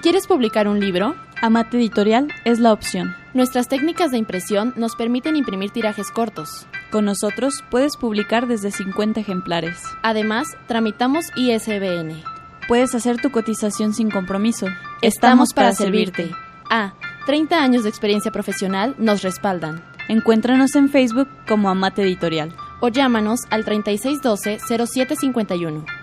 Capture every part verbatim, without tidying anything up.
¿Quieres publicar un libro? Amate Editorial es la opción. Nuestras técnicas de impresión nos permiten imprimir tirajes cortos. Con nosotros puedes publicar desde cincuenta ejemplares. Además, tramitamos I S B N. Puedes hacer tu cotización sin compromiso. Estamos, Estamos para, para servirte. servirte. Ah, treinta años de experiencia profesional nos respaldan. Encuéntranos en Facebook como Amate Editorial. O llámanos al treinta y seis doce cero siete cincuenta y uno.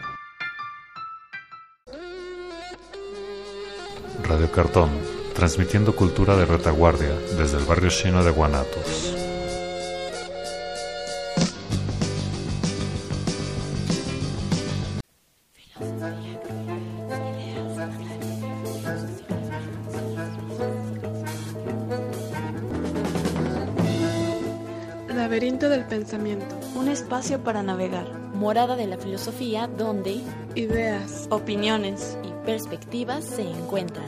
Radio Cartón, transmitiendo cultura de retaguardia desde el barrio chino de Guanatos. Laberinto del pensamiento. Un espacio para navegar. Morada de la filosofía donde ideas, opiniones y perspectivas se encuentran.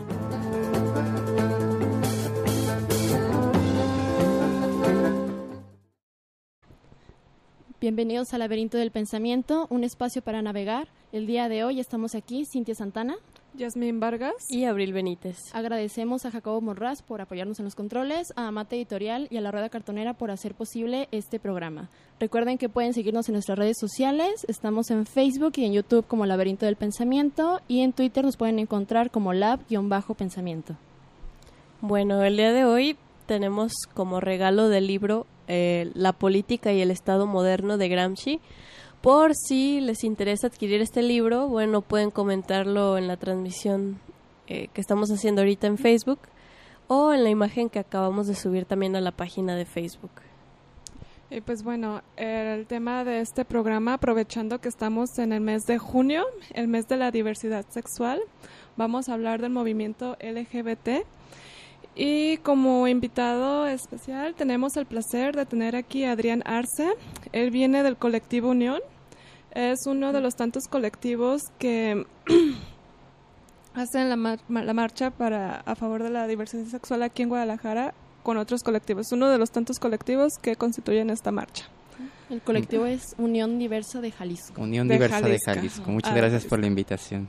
Bienvenidos al Laberinto del Pensamiento, un espacio para navegar. El día de hoy estamos aquí, Cintia Santana, Yasmín Vargas y Abril Benítez. Agradecemos a Jacobo Morraz por apoyarnos en los controles, a Amate Editorial y a la Rueda Cartonera por hacer posible este programa. Recuerden que pueden seguirnos en nuestras redes sociales, estamos en Facebook y en YouTube como Laberinto del Pensamiento y en Twitter nos pueden encontrar como lab-pensamiento. Bueno, el día de hoy tenemos como regalo del libro eh, La política y el Estado moderno de Gramsci. Por si les interesa adquirir este libro, bueno, pueden comentarlo en la transmisión eh, que estamos haciendo ahorita en Facebook o en la imagen que acabamos de subir también a la página de Facebook. Y pues bueno, el tema de este programa, aprovechando que estamos en el mes de junio, el mes de la diversidad sexual, vamos a hablar del movimiento L G B T. Y como invitado especial tenemos el placer de tener aquí a Adrián Arce. Él viene del colectivo Unión. Es uno de los tantos colectivos que hacen la, mar- la marcha para a favor de la diversidad sexual aquí en Guadalajara con otros colectivos. Es uno de los tantos colectivos que constituyen esta marcha. El colectivo es Unión Diversa de Jalisco. Unión de Diversa Jalisco. de Jalisco. Muchas Ah, gracias Jalisco. por la invitación.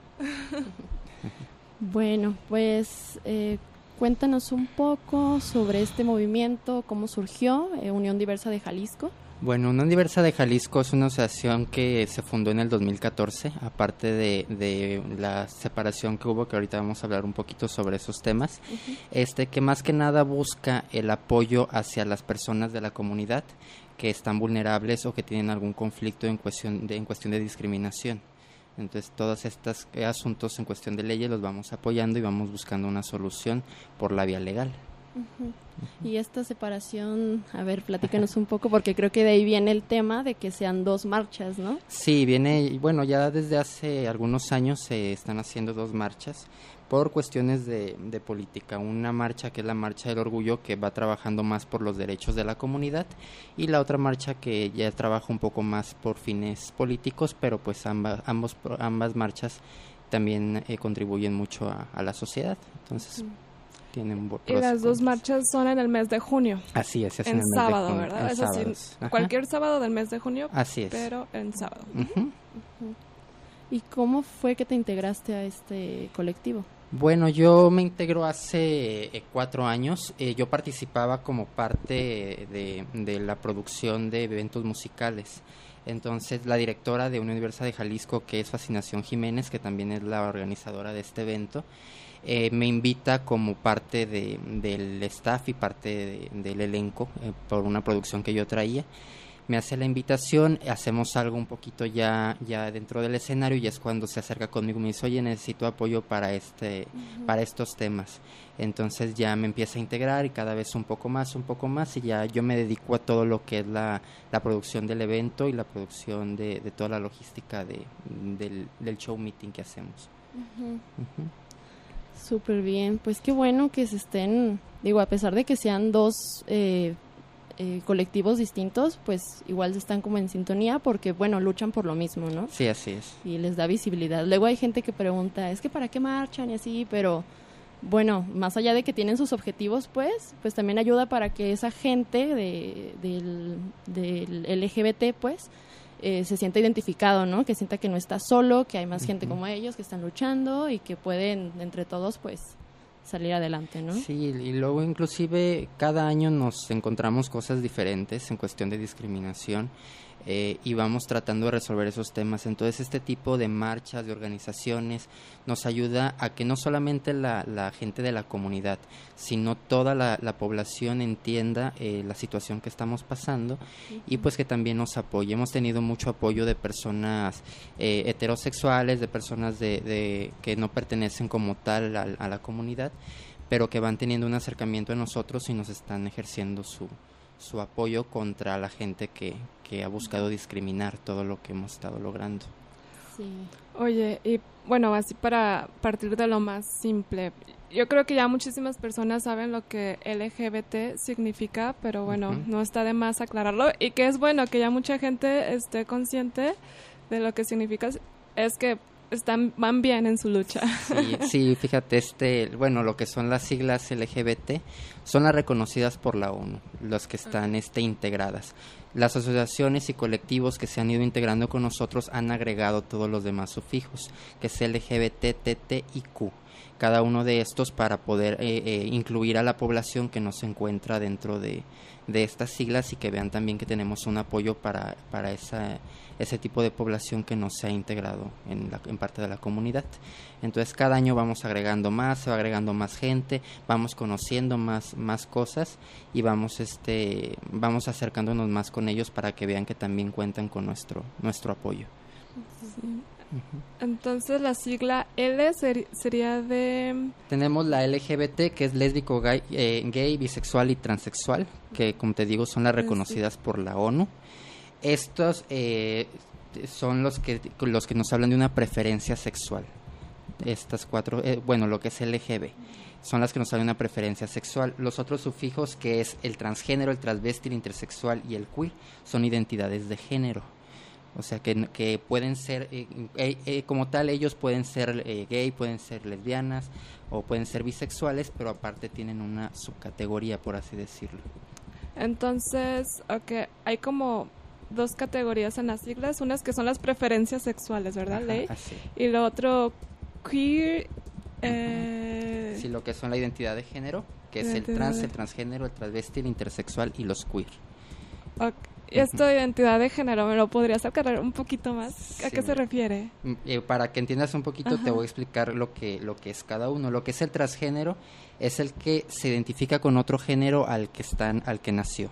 Bueno, pues eh, cuéntanos un poco sobre este movimiento, cómo surgió eh, Unión Diversa de Jalisco. Bueno, Unión Diversa de Jalisco es una asociación que se fundó en el dos mil catorce, aparte de, de la separación que hubo, que ahorita vamos a hablar un poquito sobre esos temas, uh-huh. este que más que nada busca el apoyo hacia las personas de la comunidad que están vulnerables o que tienen algún conflicto en cuestión de, en cuestión de discriminación. Entonces, todos estos eh, asuntos en cuestión de leyes los vamos apoyando y vamos buscando una solución por la vía legal. Uh-huh. Uh-huh. Y esta separación, a ver, platícanos un poco, porque creo que de ahí viene el tema de que sean dos marchas, ¿no? Sí, viene, bueno, ya desde hace algunos años se están haciendo dos marchas por cuestiones de, de política. Una marcha que es la Marcha del Orgullo, que va trabajando más por los derechos de la comunidad, y la otra marcha que ya trabaja un poco más por fines políticos, pero pues ambas, ambos, ambas marchas también eh, contribuyen mucho a, a la sociedad. Entonces... Uh-huh. Tienen y las dos marchas son en el mes de junio. Así es, es en, en el mes sábado, de junio, ¿verdad? En es sábados. decir, cualquier sábado del mes de junio. Así es. Pero en sábado. Uh-huh. Uh-huh. ¿Y cómo fue que te integraste a este colectivo? Bueno, yo me integro hace eh, cuatro años. Eh, yo participaba como parte de, de la producción de eventos musicales. Entonces, la directora de Unión Diversa de Jalisco, que es Fascinación Jiménez, que también es la organizadora de este evento, Eh, me invita como parte de, del staff y parte de, del elenco eh, por una producción que yo traía. Me hace la invitación, hacemos algo un poquito ya ya dentro del escenario y es cuando se acerca conmigo y me dice, oye, necesito apoyo para este uh-huh. para estos temas. Entonces ya me empieza a integrar y cada vez un poco más, un poco más y ya yo me dedico a todo lo que es la, la producción del evento y la producción de, de toda la logística de, del, del show meeting que hacemos. Uh-huh. Uh-huh. Súper bien, pues qué bueno que se estén, digo, a pesar de que sean dos eh, eh, colectivos distintos, pues igual están como en sintonía porque, bueno, luchan por lo mismo, ¿no? Sí, así es. Y les da visibilidad. Luego hay gente que pregunta, es que ¿para qué marchan y así? Pero, bueno, más allá de que tienen sus objetivos, pues, pues también ayuda para que esa gente de, del, del L G B T, pues, eh, se sienta identificado, ¿no? Que sienta que no está solo, que hay más uh-huh. gente como ellos que están luchando y que pueden entre todos pues salir adelante, ¿no? Sí, y luego inclusive cada año nos encontramos cosas diferentes en cuestión de discriminación. Eh, y vamos tratando de resolver esos temas. Entonces este tipo de marchas, de organizaciones nos ayuda a que no solamente la, la gente de la comunidad, sino toda la, la población entienda eh, la situación que estamos pasando uh-huh. y pues que también nos apoye. Hemos tenido mucho apoyo de personas eh, heterosexuales, de personas de, de que no pertenecen como tal a, a la comunidad, pero que van teniendo un acercamiento a nosotros y nos están ejerciendo su su apoyo contra la gente que, que ha buscado discriminar todo lo que hemos estado logrando. Sí. Oye, y bueno, así para partir de lo más simple, yo creo que ya muchísimas personas saben lo que L G B T significa, pero bueno, uh-huh. no está de más aclararlo, y que es bueno que ya mucha gente esté consciente de lo que significa, es que están van bien en su lucha. Sí, sí, fíjate, este, bueno, lo que son las siglas L G B T son las reconocidas por la ONU, las que están este, integradas. Las asociaciones y colectivos que se han ido integrando con nosotros han agregado todos los demás sufijos, que es L G B T, T T y Q. Cada uno de estos para poder eh, eh, incluir a la población que no se encuentra dentro de, de estas siglas y que vean también que tenemos un apoyo para, para esa, ese tipo de población que no se ha integrado en, la, en parte de la comunidad. Entonces cada año vamos agregando más, se va agregando más gente, vamos conociendo más, más cosas y vamos, este, vamos acercándonos más con ellos para que vean que también cuentan con nuestro, nuestro apoyo. Sí. Entonces la sigla L ser, sería de... Tenemos la L G B T, que es lésbico, gay, eh, gay, bisexual y transexual, que como te digo son las reconocidas por la ONU. Estos eh, son los que, los que nos hablan de una preferencia sexual. Estas cuatro, eh, bueno, lo que es L G B, son las que nos hablan de una preferencia sexual. Los otros sufijos, que es el transgénero, el transvesti, el intersexual y el queer, son identidades de género. O sea, que, que pueden ser, eh, eh, eh, como tal, ellos pueden ser eh, gay, pueden ser lesbianas o pueden ser bisexuales, pero aparte tienen una subcategoría, por así decirlo. Entonces, okay, hay como dos categorías en las siglas, unas que son las preferencias sexuales, ¿verdad, Ajá, Ley? así. Y lo otro, queer... Eh... Sí, lo que son la identidad de género, que es el trans, el transgénero, el transvesti, el intersexual y los queer. Okay. Esto de identidad de género, ¿me lo podrías aclarar un poquito más? ¿A sí, qué se refiere? Eh, para que entiendas un poquito, Ajá. te voy a explicar lo que, lo que es cada uno. Lo que es el transgénero es el que se identifica con otro género al que, están, al que nació.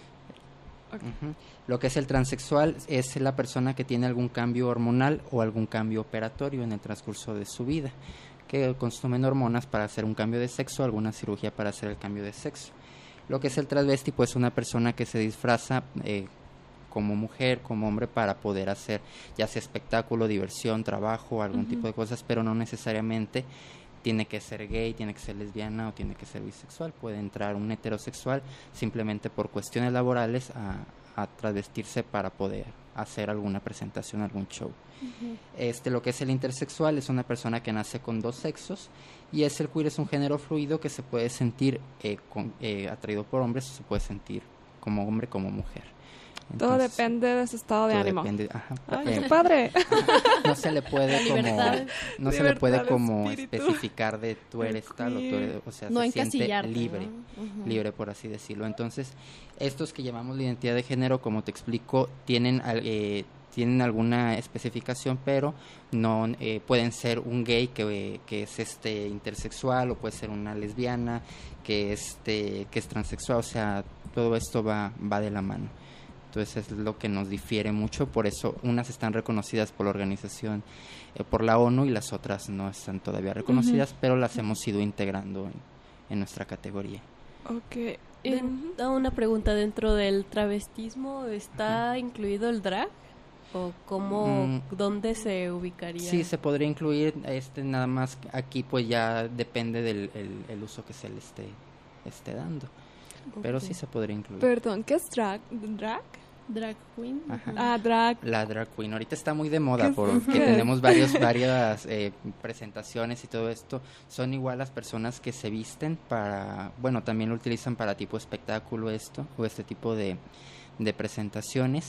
Okay. Uh-huh. Lo que es el transexual es la persona que tiene algún cambio hormonal o algún cambio operatorio en el transcurso de su vida, que consumen hormonas para hacer un cambio de sexo, alguna cirugía para hacer el cambio de sexo. Lo que es el transvesti, pues una persona que se disfraza eh, como mujer, como hombre, para poder hacer ya sea espectáculo, diversión, trabajo, algún uh-huh. tipo de cosas, pero no necesariamente tiene que ser gay, tiene que ser lesbiana o tiene que ser bisexual. Puede entrar un heterosexual simplemente por cuestiones laborales a, a transvestirse para poder hacer alguna presentación, algún show. Uh-huh. Este, lo que es el intersexual es una persona que nace con dos sexos, y es el queer, es un género fluido que se puede sentir eh, con, eh, atraído por hombres o se puede sentir como hombre, como mujer. Entonces, todo depende de su estado de ánimo. Depende, ajá, Ay, eh, qué padre. No se le puede como libertad, no se le puede como especificar de tú eres tal o tú eres, o sea, no se siente libre, ¿no? Uh-huh. libre por así decirlo. Entonces, estos que llamamos la identidad de género, como te explico, tienen eh, tienen alguna especificación, pero no eh, pueden ser un gay que, que es este intersexual, o puede ser una lesbiana que este que es transexual, o sea, todo esto va va de la mano. Entonces es lo que nos difiere mucho, por eso unas están reconocidas por la organización, eh, por la ONU, y las otras no están todavía reconocidas, uh-huh. pero las hemos ido integrando en, en nuestra categoría. Okay. De, uh-huh. Una pregunta, ¿dentro del travestismo está uh-huh. incluido el drag? ¿O cómo, mm, dónde se ubicaría? Sí, se podría incluir, este nada más aquí pues ya depende del el, el uso que se le esté, esté dando. Okay. Pero sí se podría incluir. Perdón, ¿qué es drag? ¿Drag? Drag queen. Ajá. Ah, drag. La drag queen. Ahorita está muy de moda porque tenemos varios, varias eh, presentaciones y todo esto. Son igual las personas que se visten para, bueno, también lo utilizan para tipo espectáculo esto, o este tipo de, de presentaciones.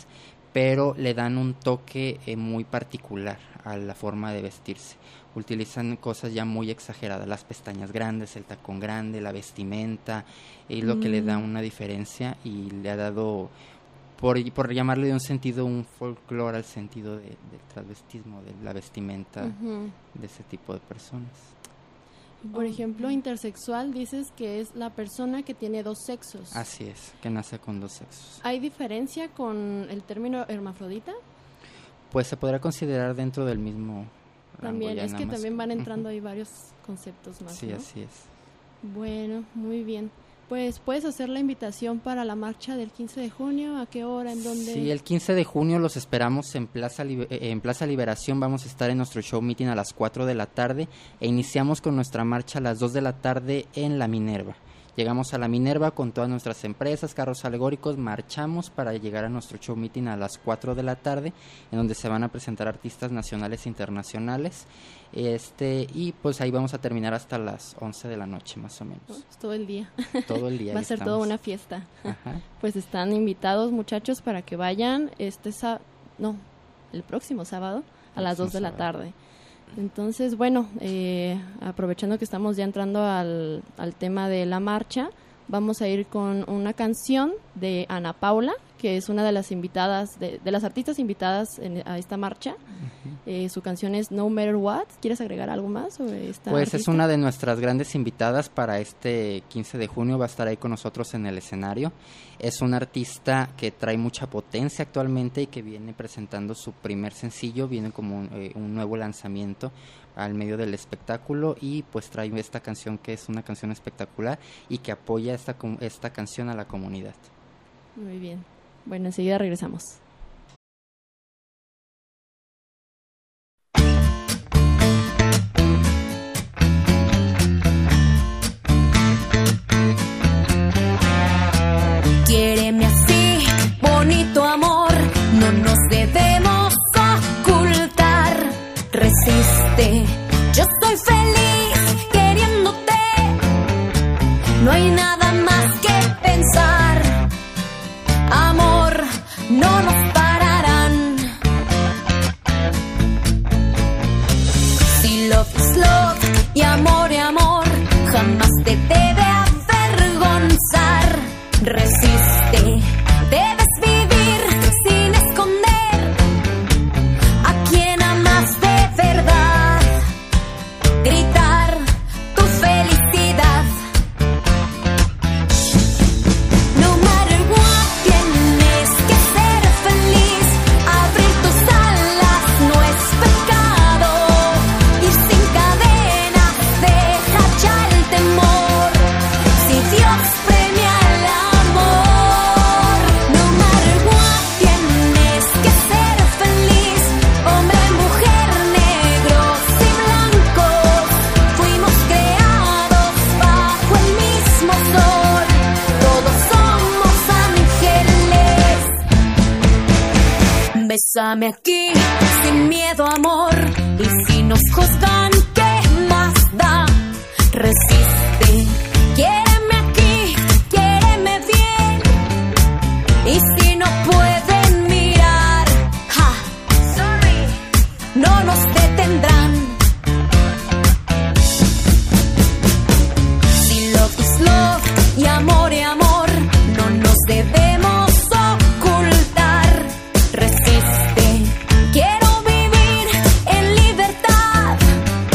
pero le dan un toque eh, muy particular a la forma de vestirse. Utilizan cosas ya muy exageradas, las pestañas grandes, el tacón grande, la vestimenta, es lo mm. que le da una diferencia y le ha dado, por, por llamarle de un sentido, un folclore al sentido de, del transvestismo, de la vestimenta uh-huh. de ese tipo de personas. Por ejemplo, intersexual dices que es la persona que tiene dos sexos. Así es, que nace con dos sexos. ¿Hay diferencia con el término hermafrodita? Pues se podrá considerar dentro del mismo rango. También, es que más. también van entrando uh-huh. ahí varios conceptos más, Sí, ¿no? así es. Bueno, muy bien. Pues, ¿puedes hacer la invitación para la marcha del quince de junio? ¿A qué hora? ¿En dónde? Sí, el quince de junio los esperamos en Plaza, Liber- en Plaza Liberación. Vamos a estar en nuestro show meeting a las cuatro de la tarde e iniciamos con nuestra marcha a las dos de la tarde en la Minerva. Llegamos a la Minerva con todas nuestras empresas, carros alegóricos, marchamos para llegar a nuestro show meeting a las cuatro de la tarde, en donde se van a presentar artistas nacionales e internacionales. Este y pues ahí vamos a terminar hasta las once de la noche más o menos. Pues todo el día. Todo el día. Va a ser estamos. toda una fiesta. Ajá. Pues están invitados, muchachos, para que vayan este sábado, no, el próximo sábado a el las dos de sábado. la tarde. Entonces, bueno, eh, aprovechando que estamos ya entrando al, al tema de la marcha, vamos a ir con una canción de Ana Paula, que es una de las invitadas, de, de las artistas invitadas en, a esta marcha. Uh-huh. Eh, su canción es No Matter What. ¿Quieres agregar algo más sobre esta Pues artista? Es una de nuestras grandes invitadas para este quince de junio, va a estar ahí con nosotros en el escenario. Es una artista que trae mucha potencia actualmente y que viene presentando su primer sencillo, viene como un, eh, un nuevo lanzamiento al medio del espectáculo y pues trae esta canción que es una canción espectacular y que apoya esta, esta canción a la comunidad. Muy bien. Bueno, enseguida regresamos. Quiéreme así, bonito amor, no nos debemos ocultar. Resiste, yo estoy feliz queriéndote, no hay nada más que pensar. Amor, no nos pararán. Si love is love y amor y amor, jamás te debe avergonzar. Resiste, debes vivir sin esconder a quien amas de verdad. Gritar tu felicidad. No matter what, tienes que ser feliz. Abrir tus alas no es pecado. Ir sin cadenas deja ya el temor. Si Dios premia el amor. No matter what, tienes que ser feliz. Hombre, mujer, negros y blancos, fuimos creados bajo el mismo sol. Todos somos ángeles. Bésame aquí, sin miedo, amor. Y si nos juzgan, ¿qué más da? Resiste, quiéreme aquí, quiéreme bien. Y si no pueden mirar, ja, sorry, no nos detendrán. Si love is love y amor y amor, no nos debemos ocultar. Resiste, quiero vivir en libertad.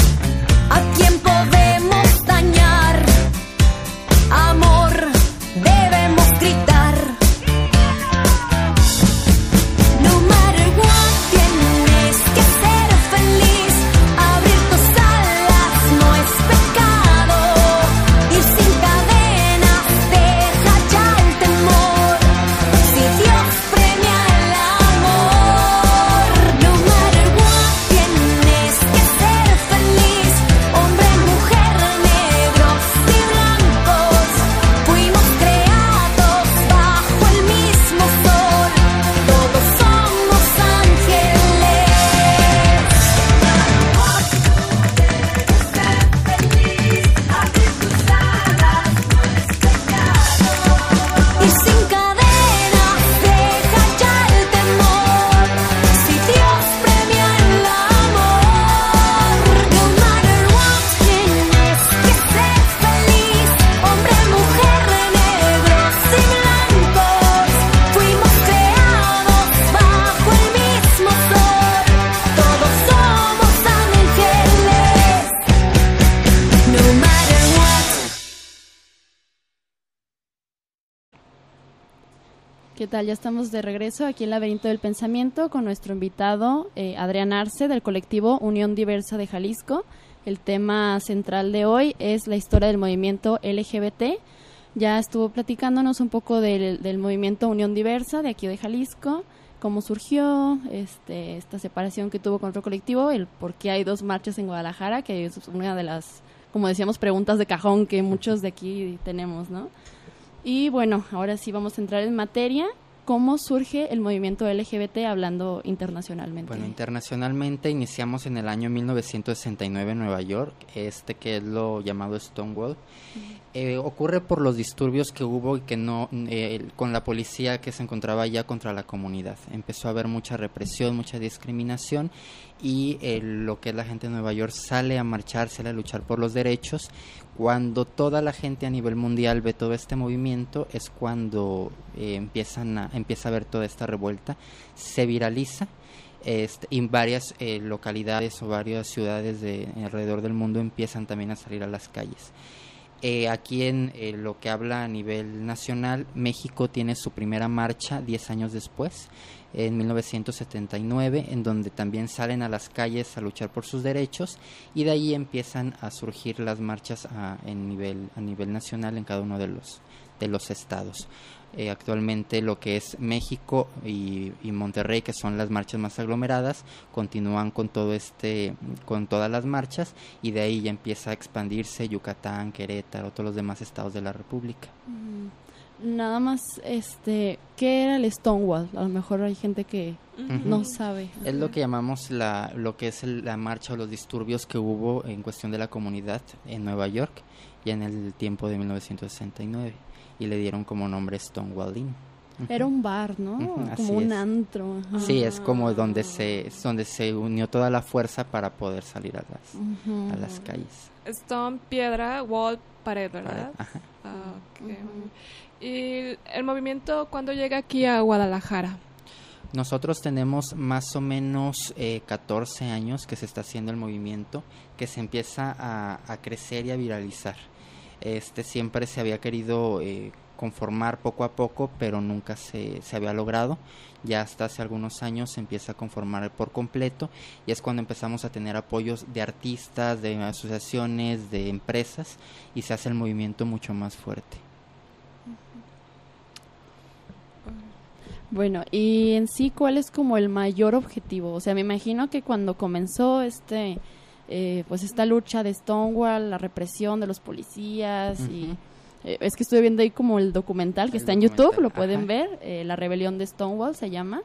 ¿Qué tal? Ya estamos de regreso aquí en Laberinto del Pensamiento con nuestro invitado eh, Adrián Arce del colectivo Unión Diversa de Jalisco. El tema central de hoy es la historia del movimiento L G B T. Ya estuvo platicándonos un poco del, del movimiento Unión Diversa de aquí de Jalisco, cómo surgió, este, esta separación que tuvo con otro colectivo, el por qué hay dos marchas en Guadalajara, que es una de las, como decíamos, preguntas de cajón que muchos de aquí tenemos, ¿no? Y bueno, ahora sí vamos a entrar en materia. ¿Cómo surge el movimiento L G B T hablando internacionalmente? Bueno, internacionalmente iniciamos en el año mil novecientos sesenta y nueve en Nueva York, este que es lo llamado Stonewall. Uh-huh. Eh, ocurre por los disturbios que hubo y que no eh, con la policía que se encontraba allá contra la comunidad. Empezó a haber mucha represión, mucha discriminación y eh, lo que es la gente de Nueva York sale a marchar, sale a luchar por los derechos. Cuando toda la gente a nivel mundial ve todo este movimiento es cuando eh, empiezan a, empieza a ver toda esta revuelta, se viraliza este, y varias eh, localidades o varias ciudades de alrededor del mundo empiezan también a salir a las calles. Eh, aquí en eh, lo que habla a nivel nacional, México tiene su primera marcha diez años después, en mil novecientos setenta y nueve, en donde también salen a las calles a luchar por sus derechos y de ahí empiezan a surgir las marchas a, en nivel, a nivel nacional en cada uno de los, de los estados. Eh, actualmente lo que es México y, y Monterrey, que son las marchas más aglomeradas, continúan con todo este, con todas las marchas y de ahí ya empieza a expandirse Yucatán, Querétaro, todos los demás estados de la República. Mm. Nada más, este, ¿qué era el Stonewall? A lo mejor hay gente que uh-huh. no sabe. Es lo que llamamos la, lo que es el, la marcha o los disturbios que hubo en cuestión de la comunidad en Nueva York ya en el tiempo de mil novecientos sesenta y nueve y le dieron como nombre Stonewall Inn. Uh-huh. Era un bar, ¿no? Uh-huh, como un es. antro. Uh-huh. Sí, es como donde se, es donde se unió toda la fuerza para poder salir a las, uh-huh. a las calles. Stone, piedra, wall, pared, ¿verdad? Ajá. Ah, okay. Uh-huh. ¿Y el movimiento cuándo llega aquí a Guadalajara? Nosotros tenemos más o menos eh, catorce años que se está haciendo el movimiento, que se empieza a, a crecer y a viralizar. Este siempre se había querido eh, conformar poco a poco, pero nunca se, se había logrado. Ya hasta hace algunos años se empieza a conformar por completo y es cuando empezamos a tener apoyos de artistas, de asociaciones, de empresas y se hace el movimiento mucho más fuerte. Bueno, y en sí, ¿cuál es como el mayor objetivo? O sea, me imagino que cuando comenzó este, eh, pues esta lucha de Stonewall, la represión de los policías, uh-huh. y eh, es que estoy viendo ahí como el documental que el está en YouTube, lo pueden Ajá. ver, eh, La Rebelión de Stonewall se llama,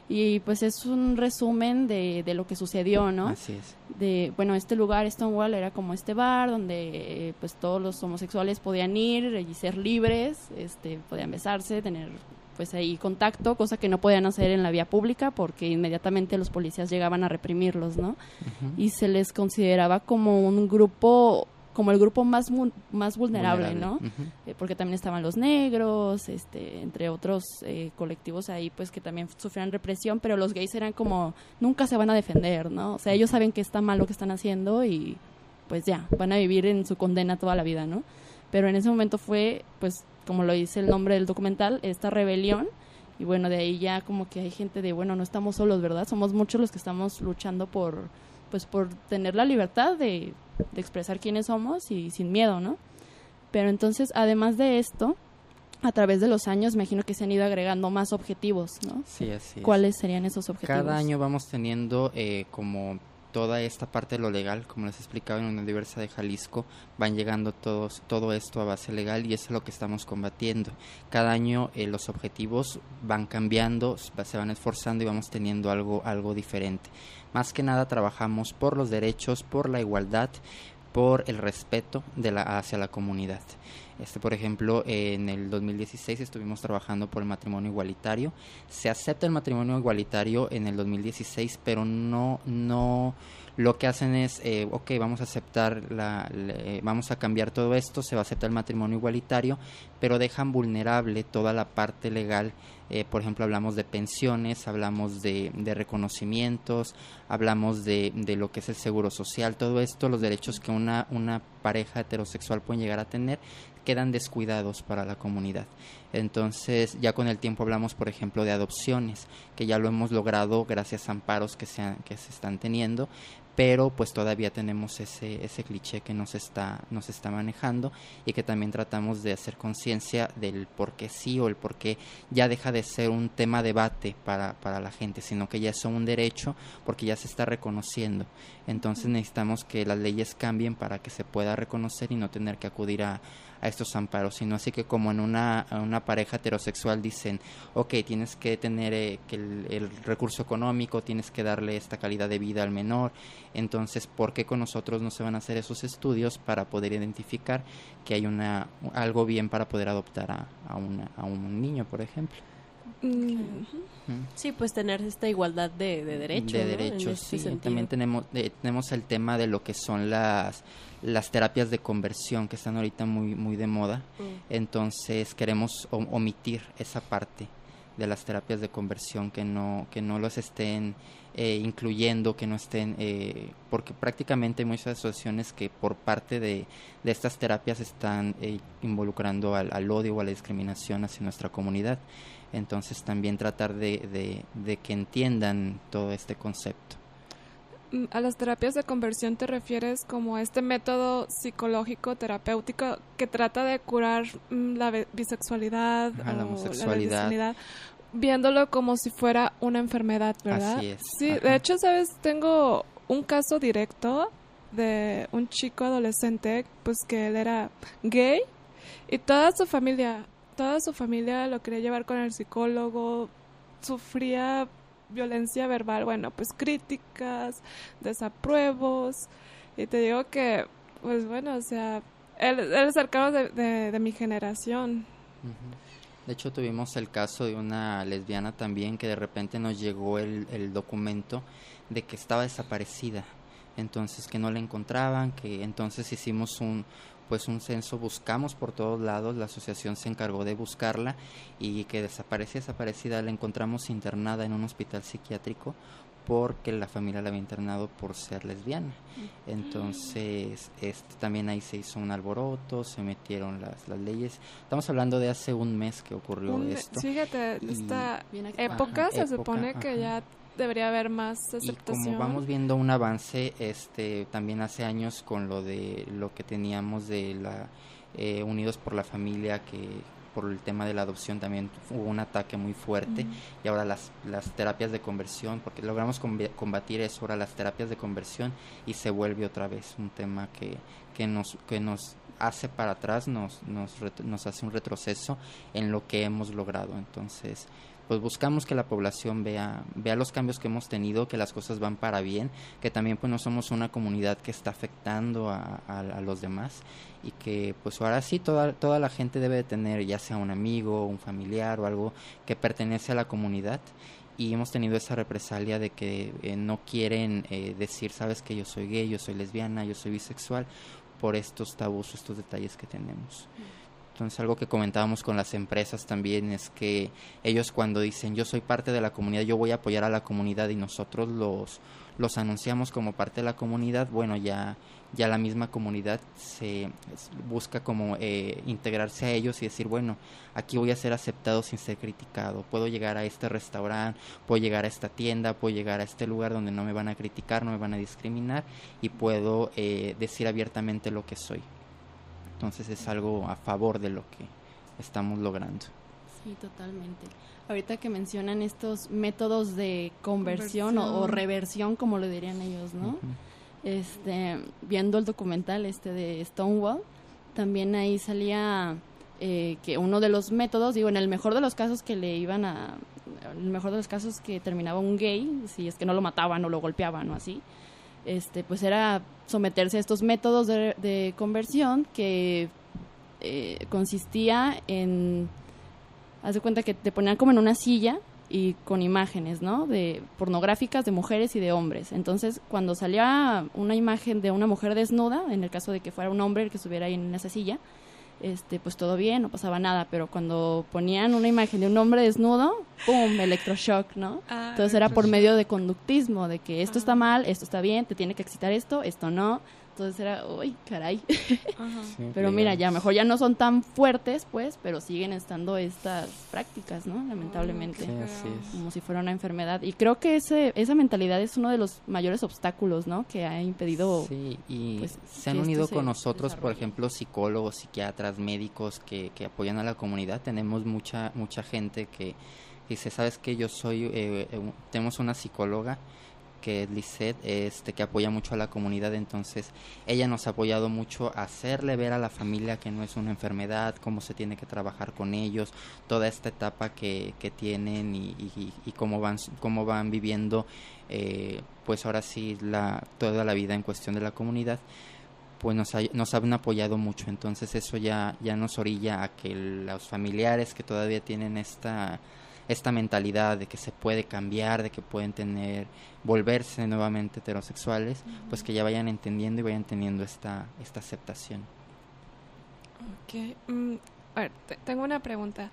y pues es un resumen de, de lo que sucedió, ¿no? Así es. De, bueno, este lugar, Stonewall, era como este bar donde eh, pues todos los homosexuales podían ir y ser libres, este, podían besarse, tener pues ahí contacto, cosa que no podían hacer en la vía pública porque inmediatamente los policías llegaban a reprimirlos, ¿no? Uh-huh. Y se les consideraba como un grupo, como el grupo más más vulnerable, vulnerable. ¿no? Uh-huh. Eh, porque también estaban los negros, este, entre otros eh, colectivos ahí, pues que también sufrían represión, pero los gays eran como, nunca se van a defender, ¿no? O sea, ellos saben que está mal lo que están haciendo y pues ya, van a vivir en su condena toda la vida, ¿no? Pero en ese momento fue, pues, como lo dice el nombre del documental, esta rebelión, y bueno, de ahí ya como que hay gente de, bueno, no estamos solos, ¿verdad? Somos muchos los que estamos luchando por, pues, por tener la libertad de, de expresar quiénes somos y sin miedo, ¿no? Pero entonces, además de esto, a través de los años, me imagino que se han ido agregando más objetivos, ¿no? Sí, así es. ¿Cuáles serían esos objetivos? Cada año vamos teniendo eh, como toda esta parte de lo legal, como les explicaba en Unión Diversa de Jalisco, van llegando todos, todo esto a base legal y eso es lo que estamos combatiendo. Cada año eh, los objetivos van cambiando, se van esforzando y vamos teniendo algo, algo diferente. Más que nada trabajamos por los derechos, por la igualdad, por el respeto de la, hacia la comunidad. Este, por ejemplo, eh, en el dos mil dieciséis estuvimos trabajando por el matrimonio igualitario. Se acepta el matrimonio igualitario en el dos mil dieciséis, pero no, no, lo que hacen es, eh, ok, vamos a aceptar, la, la eh, vamos a cambiar todo esto, se va a aceptar el matrimonio igualitario, pero dejan vulnerable toda la parte legal. Eh, por ejemplo, hablamos de pensiones, hablamos de, de reconocimientos, hablamos de, de lo que es el seguro social, todo esto, los derechos que una, una pareja heterosexual pueden llegar a tener, quedan descuidados para la comunidad. Entonces, ya con el tiempo hablamos, por ejemplo, de adopciones, que ya lo hemos logrado gracias a amparos que se, han, que se están teniendo, pero pues todavía tenemos ese ese cliché que nos está nos está manejando y que también tratamos de hacer conciencia del por qué sí o el por qué ya deja de ser un tema debate para, para la gente, sino que ya es un derecho porque ya se está reconociendo. Entonces necesitamos que las leyes cambien para que se pueda reconocer y no tener que acudir a a estos amparos, sino así que como en una, una pareja heterosexual dicen, ok, tienes que tener eh, que el, el recurso económico, tienes que darle esta calidad de vida al menor, entonces, ¿por qué con nosotros no se van a hacer esos estudios para poder identificar que hay una algo bien para poder adoptar a, a, una, a un niño, por ejemplo? Mm. Sí, pues tener esta igualdad de, de derechos. De ¿no? derechos, este sí. sentido. También tenemos eh, tenemos el tema de lo que son las las terapias de conversión que están ahorita muy muy de moda. Mm. Entonces queremos o, omitir esa parte de las terapias de conversión, que no que no los estén eh, incluyendo, que no estén eh, porque prácticamente hay muchas asociaciones que por parte de, de estas terapias están eh, involucrando al, al odio o a la discriminación hacia nuestra comunidad. Entonces también tratar de, de, de que entiendan todo este concepto. ¿A las terapias de conversión te refieres como a este método psicológico terapéutico que trata de curar mm, la bisexualidad Ajá, o la homosexualidad, la viéndolo como si fuera una enfermedad, ¿verdad? Así es. Sí, Ajá. De hecho, ¿sabes? Tengo un caso directo de un chico adolescente, pues que él era gay y toda su familia, toda su familia lo quería llevar con el psicólogo, sufría violencia verbal, bueno, pues críticas, desapruebos, y te digo que, pues bueno, o sea, él, él es cercano de, de, de mi generación. Uh-huh. De hecho, tuvimos el caso de una lesbiana también que de repente nos llegó el, el documento de que estaba desaparecida, entonces que no la encontraban, que entonces hicimos un pues un censo, buscamos por todos lados, la asociación se encargó de buscarla y que desaparecía desaparecida, la encontramos internada en un hospital psiquiátrico porque la familia la había internado por ser lesbiana. Entonces, este, también ahí se hizo un alboroto, se metieron las, las leyes. Estamos hablando de hace un mes que ocurrió un, esto. Fíjate, y, esta ajá, época se época, supone ajá. que ya debería haber más aceptación. Y como vamos viendo un avance, este, también hace años con lo de lo que teníamos de la eh, Unidos por la Familia, que por el tema de la adopción también hubo un ataque muy fuerte, uh-huh. y ahora las, las terapias de conversión, porque logramos combatir eso, ahora las terapias de conversión, y se vuelve otra vez un tema que, que nos que nos hace para atrás, nos, nos, nos hace un retroceso en lo que hemos logrado. Entonces, pues buscamos que la población vea vea los cambios que hemos tenido, que las cosas van para bien, que también pues no somos una comunidad que está afectando a, a, a los demás, y que pues ahora sí toda toda la gente debe de tener ya sea un amigo, un familiar o algo que pertenece a la comunidad. Y hemos tenido esa represalia de que eh, no quieren eh, decir, sabes que yo soy gay, yo soy lesbiana, yo soy bisexual, por estos tabús, estos detalles que tenemos. Entonces, algo que comentábamos con las empresas también es que ellos cuando dicen yo soy parte de la comunidad, yo voy a apoyar a la comunidad, y nosotros los los anunciamos como parte de la comunidad, bueno, ya ya la misma comunidad se busca como eh, integrarse a ellos y decir, bueno, aquí voy a ser aceptado sin ser criticado, puedo llegar a este restaurante, puedo llegar a esta tienda, puedo llegar a este lugar donde no me van a criticar, no me van a discriminar, y puedo eh, decir abiertamente lo que soy. Entonces es algo a favor de lo que estamos logrando. Sí, totalmente. Ahorita que mencionan estos métodos de conversión, conversión. O, o reversión, como lo dirían ellos, ¿no? Uh-huh. Este, viendo el documental este de Stonewall, también ahí salía eh, que uno de los métodos, digo, en el mejor de los casos que le iban a, en el mejor de los casos que terminaba un gay, si es que no lo mataban o lo golpeaban o así, este, pues era someterse a estos métodos de, de conversión que eh, consistía en, haz de cuenta que te ponían como en una silla y con imágenes, ¿no? De pornográficas de mujeres y de hombres. Entonces, cuando salía una imagen de una mujer desnuda, en el caso de que fuera un hombre el que estuviera ahí en esa silla, este, pues todo bien, no pasaba nada, pero cuando ponían una imagen de un hombre desnudo, ¡pum!, electroshock, ¿no? Ah, Entonces era por medio de conductismo, de que esto ah. está mal, esto está bien, te tiene que excitar esto, esto no. Entonces era, uy, caray. Ajá. Sí, Pero mira, legal. ya mejor ya no son tan fuertes, pues, pero siguen estando estas prácticas, ¿no? Lamentablemente. Sí, así es. Como si fuera una enfermedad. Y creo que ese, esa mentalidad es uno de los mayores obstáculos, ¿no? Que ha impedido... Sí, y pues, se han que esto unido se con nosotros, por desarrolle. ejemplo, psicólogos, psiquiatras, médicos que, que apoyan a la comunidad. Tenemos mucha mucha gente que dice, ¿sabes qué? Yo soy, eh, eh, tenemos una psicóloga que es Lisette, este, que apoya mucho a la comunidad, entonces ella nos ha apoyado mucho a hacerle ver a la familia que no es una enfermedad, cómo se tiene que trabajar con ellos, toda esta etapa que, que tienen y, y, y cómo van cómo van viviendo, eh, pues ahora sí, la, toda la vida en cuestión de la comunidad, pues nos, ha, nos han apoyado mucho, entonces eso ya, ya nos orilla a que los familiares que todavía tienen esta... esta mentalidad de que se puede cambiar, de que pueden tener, volverse nuevamente heterosexuales, uh-huh. pues que ya vayan entendiendo y vayan teniendo esta, esta aceptación. Ok, mm, a ver, te, tengo una pregunta.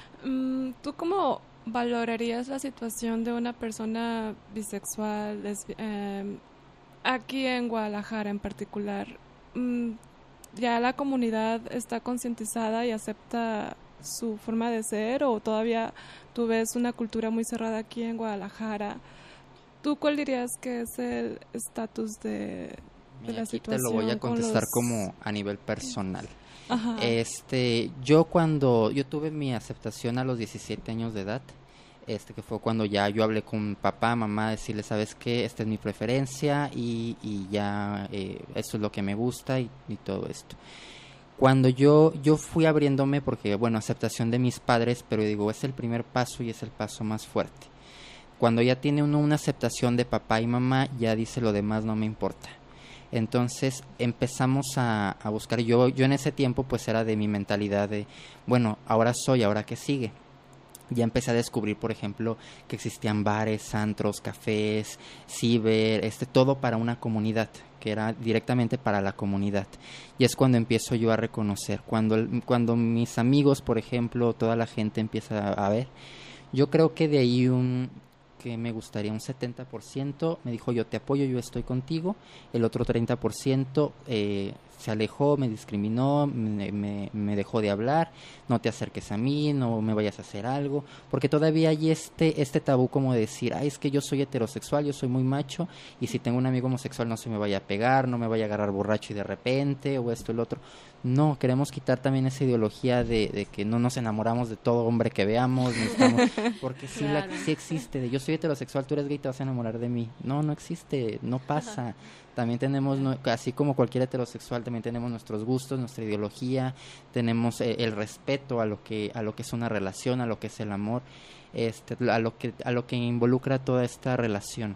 Mm, ¿Tú cómo valorarías la situación de una persona bisexual lesbi- eh, aquí en Guadalajara en particular? Mm, ¿Ya la comunidad está concientizada y acepta su forma de ser, o todavía tú ves una cultura muy cerrada aquí en Guadalajara? ¿Tú cuál dirías que es el estatus de, de Mira, la aquí situación? te lo voy a contestar los... como a nivel personal. Ajá. Este, yo cuando yo tuve mi aceptación a los diecisiete años de edad, este que fue cuando ya yo hablé con papá, mamá, decirle, ¿sabes qué? Esta es mi preferencia y, y ya eh, esto es lo que me gusta y, y todo esto. Cuando yo, yo fui abriéndome, porque, bueno, aceptación de mis padres, pero digo, es el primer paso y es el paso más fuerte. Cuando ya tiene uno una aceptación de papá y mamá, ya dice lo demás no me importa. Entonces empezamos a, a buscar, yo, yo en ese tiempo pues era de mi mentalidad de, bueno, ahora soy, ahora qué sigue. Ya empecé a descubrir, por ejemplo, que existían bares, antros, cafés, ciber, este, todo para una comunidad, que era directamente para la comunidad. Y es cuando empiezo yo a reconocer, cuando, cuando mis amigos, por ejemplo, toda la gente empieza a, a ver, yo creo que de ahí un, que me gustaría un setenta por ciento me dijo yo te apoyo, yo estoy contigo, el otro treinta por ciento eh, se alejó, me discriminó, me, me, me dejó de hablar, no te acerques a mí, no me vayas a hacer algo, porque todavía hay este, este tabú como de decir, ay, es que yo soy heterosexual, yo soy muy macho, y si tengo un amigo homosexual no se me vaya a pegar, no me vaya a agarrar borracho y de repente, o esto y lo otro. No, queremos quitar también esa ideología de, de que no nos enamoramos de todo hombre que veamos, necesitamos, porque sí, Claro. la, sí existe, de yo soy heterosexual, tú eres gay, te vas a enamorar de mí. No, no existe, no pasa. Ajá. También tenemos, no, así como cualquier heterosexual, también tenemos nuestros gustos, nuestra ideología, tenemos eh, el respeto a lo que a lo que es una relación, a lo que es el amor, este, a lo que a lo que involucra toda esta relación.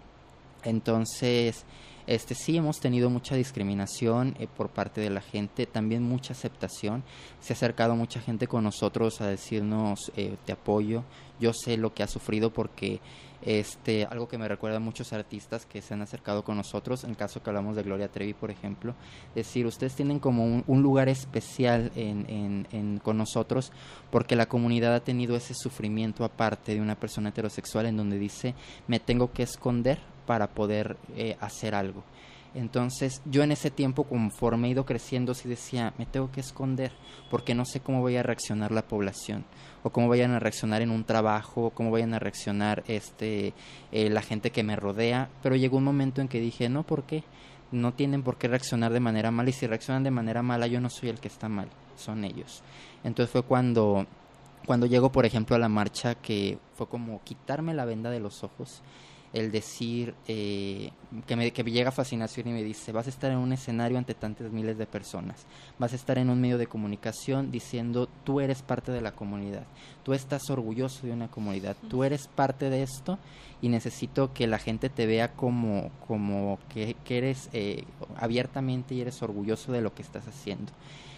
Entonces, este sí hemos tenido mucha discriminación eh, por parte de la gente, también mucha aceptación. Se ha acercado mucha gente con nosotros a decirnos eh, te apoyo. Yo sé lo que ha sufrido porque este algo que me recuerda a muchos artistas que se han acercado con nosotros, en el caso que hablamos de Gloria Trevi, por ejemplo, decir, ustedes tienen como un, un lugar especial en, en, en, con nosotros porque la comunidad ha tenido ese sufrimiento aparte de una persona heterosexual en donde dice, me tengo que esconder para poder eh, hacer algo. Entonces yo en ese tiempo, conforme he ido creciendo, sí decía, me tengo que esconder porque no sé cómo vaya a reaccionar la población o cómo vayan a reaccionar en un trabajo, cómo vayan a reaccionar este eh, la gente que me rodea, pero llegó un momento en que dije, no, ¿por qué? No tienen por qué reaccionar de manera mala, y si reaccionan de manera mala yo no soy el que está mal, son ellos. Entonces fue cuando, cuando llego, por ejemplo, a la marcha, que fue como quitarme la venda de los ojos, el decir eh, que me que me llega fascinación y me dice, vas a estar en un escenario ante tantas miles de personas, vas a estar en un medio de comunicación diciendo, tú eres parte de la comunidad, tú estás orgulloso de una comunidad, tú eres parte de esto y necesito que la gente te vea como, como que, que eres eh, abiertamente y eres orgulloso de lo que estás haciendo.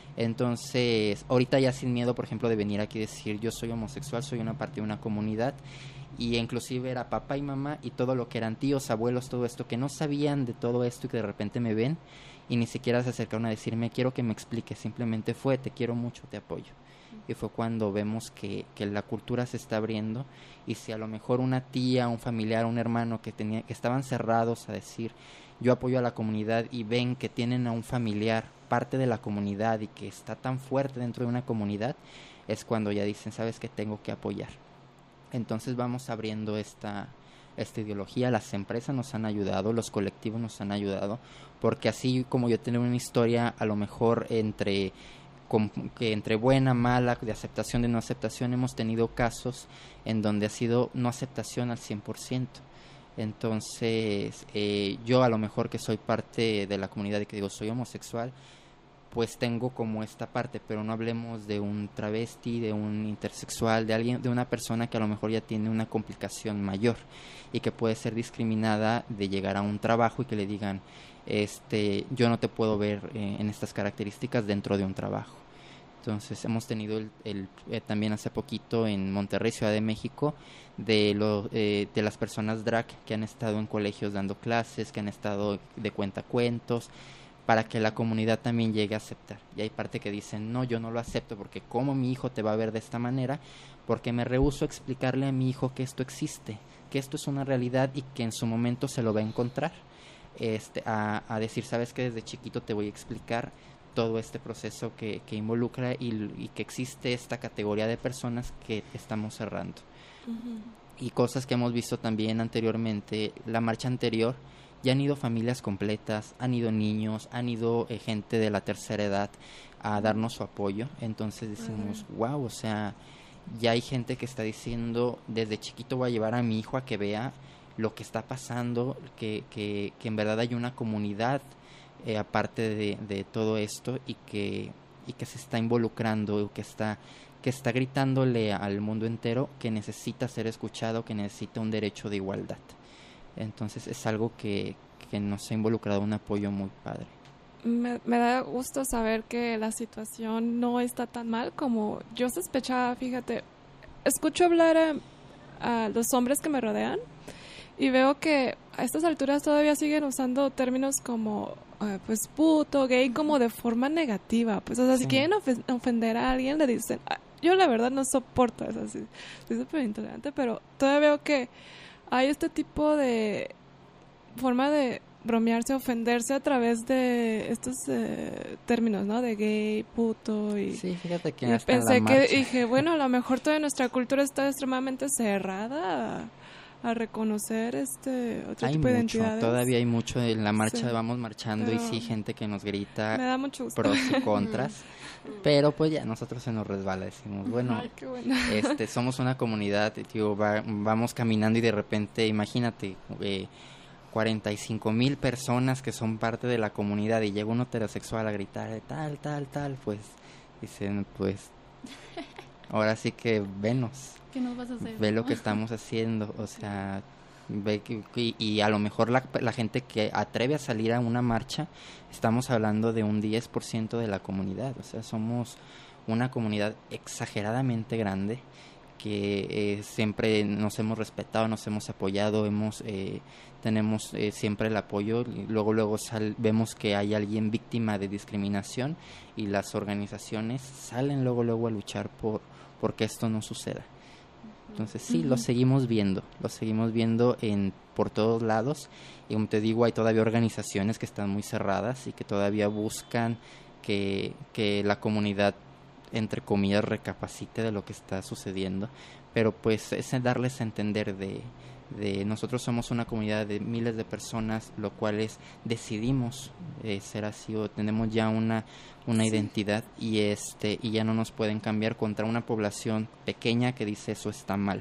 Entonces, ahorita ya sin miedo, por ejemplo, de venir aquí y decir, yo soy homosexual, soy una parte de una comunidad, y inclusive era papá y mamá y todo lo que eran tíos, abuelos, todo esto, que no sabían de todo esto y que de repente me ven y ni siquiera se acercaron a decirme, quiero que me expliques, simplemente fue, te quiero mucho, te apoyo. Y fue cuando vemos que, que la cultura se está abriendo, y si a lo mejor una tía, un familiar, un hermano que tenía, que estaban cerrados a decir, yo apoyo a la comunidad y ven que tienen a un familiar parte de la comunidad y que está tan fuerte dentro de una comunidad, es cuando ya dicen, sabes que tengo que apoyar. Entonces vamos abriendo esta, esta ideología, las empresas nos han ayudado, los colectivos nos han ayudado, porque así como yo tengo una historia a lo mejor entre... Con, que entre buena, mala, de aceptación, de no aceptación, hemos tenido casos en donde ha sido no aceptación al cien por ciento. Entonces, eh, yo a lo mejor que soy parte de la comunidad y que digo soy homosexual, pues tengo como esta parte, pero no hablemos de un travesti, de un intersexual, de alguien, de una persona que a lo mejor ya tiene una complicación mayor y que puede ser discriminada de llegar a un trabajo y que le digan, este, yo no te puedo ver eh, en estas características dentro de un trabajo. Entonces hemos tenido el, el eh, también hace poquito en Monterrey, Ciudad de México, de lo, eh, de las personas drag que han estado en colegios dando clases, que han estado de cuentacuentos, para que la comunidad también llegue a aceptar. Y hay parte que dicen, no, yo no lo acepto porque cómo mi hijo te va a ver de esta manera, porque me rehúso a explicarle a mi hijo que esto existe, que esto es una realidad y que en su momento se lo va a encontrar. Este, a, a decir, sabes que desde chiquito te voy a explicar todo este proceso que, que involucra y, y que existe esta categoría de personas que estamos cerrando. Uh-huh. Y cosas que hemos visto también anteriormente, la marcha anterior, ya han ido familias completas, han ido niños, han ido eh, gente de la tercera edad a darnos su apoyo. Entonces decimos, uh-huh. wow, o sea, ya hay gente que está diciendo, desde chiquito voy a llevar a mi hijo a que vea lo que está pasando, que, que, que en verdad hay una comunidad eh, aparte de, de todo esto y que, y que se está involucrando, que está, que está gritándole al mundo entero que necesita ser escuchado, que necesita un derecho de igualdad. Entonces es algo que, que nos ha involucrado un apoyo muy padre. Me, me da gusto saber que la situación no está tan mal como yo sospechaba. Fíjate, escucho hablar a, a los hombres que me rodean y veo que a estas alturas todavía siguen usando términos como uh, pues puto, gay, como de forma negativa. Pues, o sea, sí. si quieren of- ofender a alguien, le dicen, ah, yo la verdad no soporto eso, así, soy súper intolerante, pero todavía veo que hay este tipo de forma de bromearse, ofenderse a través de estos eh, términos, ¿no? De gay, puto y... Sí, fíjate que y hasta pensé la que marcha. dije, bueno, a lo mejor toda nuestra cultura está extremadamente cerrada a, a reconocer este otro hay tipo de mucho, identidades. todavía hay mucho en la marcha, Sí, vamos marchando y pero sí, gente que nos grita me da mucho gusto. pros y contras, pero pues ya nosotros se nos resbala, decimos, bueno, Ay, qué bueno. este, somos una comunidad, digo, va, vamos caminando y de repente, imagínate, eh, cuarenta y cinco mil personas que son parte de la comunidad y llega un heterosexual a gritar de tal, tal, tal, pues dicen, pues ahora sí que venos, ¿qué nos vas a hacer? ve lo que estamos haciendo, o sea, ve que, y, y a lo mejor la, la gente que atreve a salir a una marcha, estamos hablando de un diez por ciento de la comunidad, o sea, somos una comunidad exageradamente grande que eh, siempre nos hemos respetado, nos hemos apoyado, hemos eh, tenemos eh, siempre el apoyo, y luego luego sal, vemos que hay alguien víctima de discriminación y las organizaciones salen luego luego a luchar por porque esto no suceda. Entonces sí, uh-huh. lo seguimos viendo, lo seguimos viendo en por todos lados y como te digo, hay todavía organizaciones que están muy cerradas y que todavía buscan que, que la comunidad entre comillas recapacite de lo que está sucediendo, pero pues es darles a entender de, de nosotros somos una comunidad de miles de personas, lo cual es decidimos eh, ser así o tenemos ya una una sí. identidad y este y ya no nos pueden cambiar contra una población pequeña que dice eso está mal.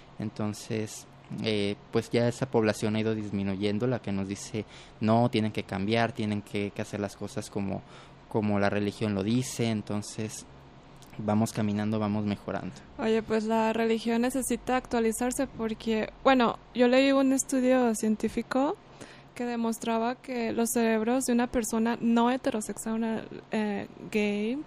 Entonces eh, pues ya esa población ha ido disminuyendo, la que nos dice no, tienen que cambiar, tienen que, que hacer las cosas como como la religión lo dice. Entonces vamos caminando, vamos mejorando. Oye, pues la religión necesita actualizarse porque, bueno, yo leí un estudio científico que demostraba que los cerebros de una persona no heterosexual, una eh, gay,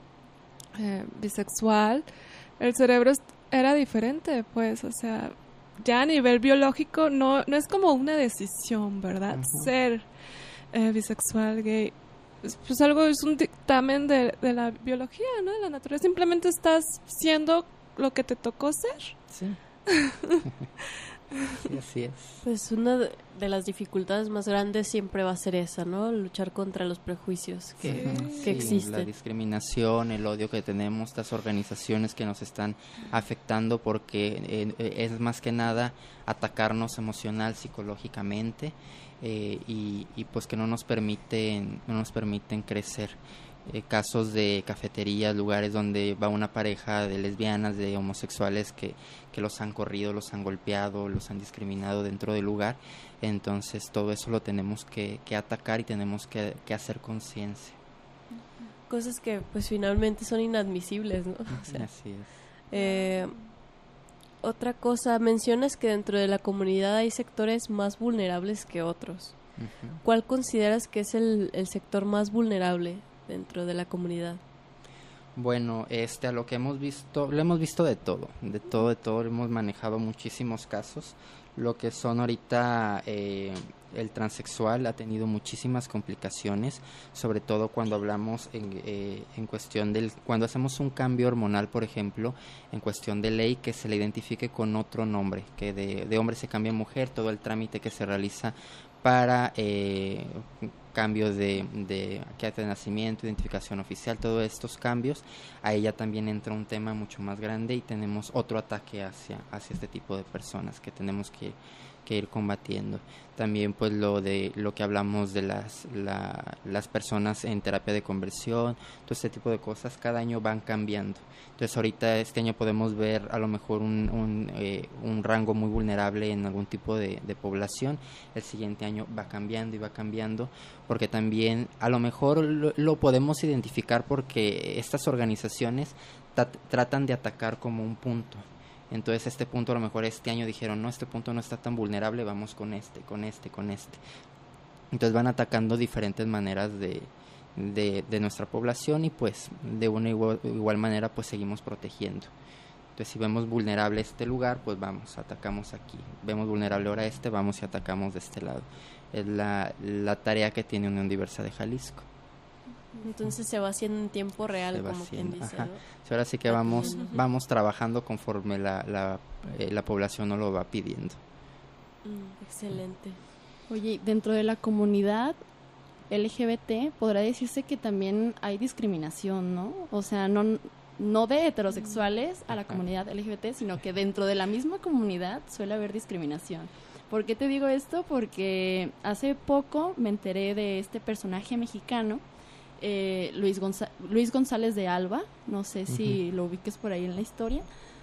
eh, bisexual, el cerebro era diferente, pues, o sea, ya a nivel biológico no, no es como una decisión, ¿verdad? Uh-huh. Ser eh, bisexual, gay. Pues algo es un dictamen de, de la biología, ¿no? De la naturaleza. Simplemente estás siendo lo que te tocó ser. Sí. Sí, así es. Pues una de de las dificultades más grandes siempre va a ser esa, ¿no? Luchar contra los prejuicios que, Ujú, que sí, existen. la discriminación, el odio que tenemos, estas organizaciones que nos están afectando porque eh, eh, es más que nada atacarnos emocional, psicológicamente eh, y, y pues que no nos permiten, no nos permiten crecer. Eh, casos de cafeterías, lugares donde va una pareja de lesbianas, de homosexuales que, que los han corrido, los han golpeado, los han discriminado dentro del lugar. Entonces todo eso lo tenemos que, que atacar y tenemos que, que hacer conciencia. Cosas que pues finalmente son inadmisibles, ¿no? O sea, Así es. eh, otra cosa, mencionas que dentro de la comunidad hay sectores más vulnerables que otros. Ujú. ¿Cuál consideras que es el, el sector más vulnerable dentro de la comunidad? Bueno, este, a lo que hemos visto, lo hemos visto de todo, de todo, de todo, hemos manejado muchísimos casos. Lo que son ahorita eh, el transexual ha tenido muchísimas complicaciones, sobre todo cuando hablamos en, eh, en cuestión del, cuando hacemos un cambio hormonal, por ejemplo, en cuestión de ley, que se le identifique con otro nombre, que de, de hombre se cambie a mujer, todo el trámite que se realiza para eh, cambios de, de acta de nacimiento, identificación oficial, todos estos cambios, a ella también entra un tema mucho más grande y tenemos otro ataque hacia, hacia este tipo de personas que tenemos que, que ir combatiendo. También pues lo de lo que hablamos de las, la, las personas en terapia de conversión, todo este tipo de cosas cada año van cambiando. Entonces ahorita este año podemos ver a lo mejor un, un, eh, un rango muy vulnerable en algún tipo de, de población, el siguiente año va cambiando y va cambiando, porque también a lo mejor lo, lo podemos identificar porque estas organizaciones ta- tratan de atacar como un punto. Entonces este punto a lo mejor este año dijeron, no, este punto no está tan vulnerable, vamos con este, con este, con este. Entonces van atacando diferentes maneras de, de, de nuestra población y pues de una igual, igual manera pues seguimos protegiendo. Entonces si vemos vulnerable este lugar, pues vamos, atacamos aquí. Vemos vulnerable ahora este, vamos y atacamos de este lado. Es la, la tarea que tiene Unión Diversa de Jalisco. Entonces se va haciendo en tiempo real, Se va como haciendo, quien dice, ajá. ¿no? Sí, ahora sí que vamos, vamos trabajando conforme la, la, eh, la población nos lo va pidiendo. Mm, excelente. Oye, dentro de la comunidad L G B T podrá decirse que también hay discriminación, ¿no? O sea, no, no de heterosexuales a la Ajá. comunidad L G B T, sino que dentro de la misma comunidad suele haber discriminación. ¿Por qué te digo esto? Porque hace poco me enteré de este personaje mexicano, eh, Luis, Gonza- Luis González de Alba, no sé si Ujú. lo ubiques por ahí en la historia,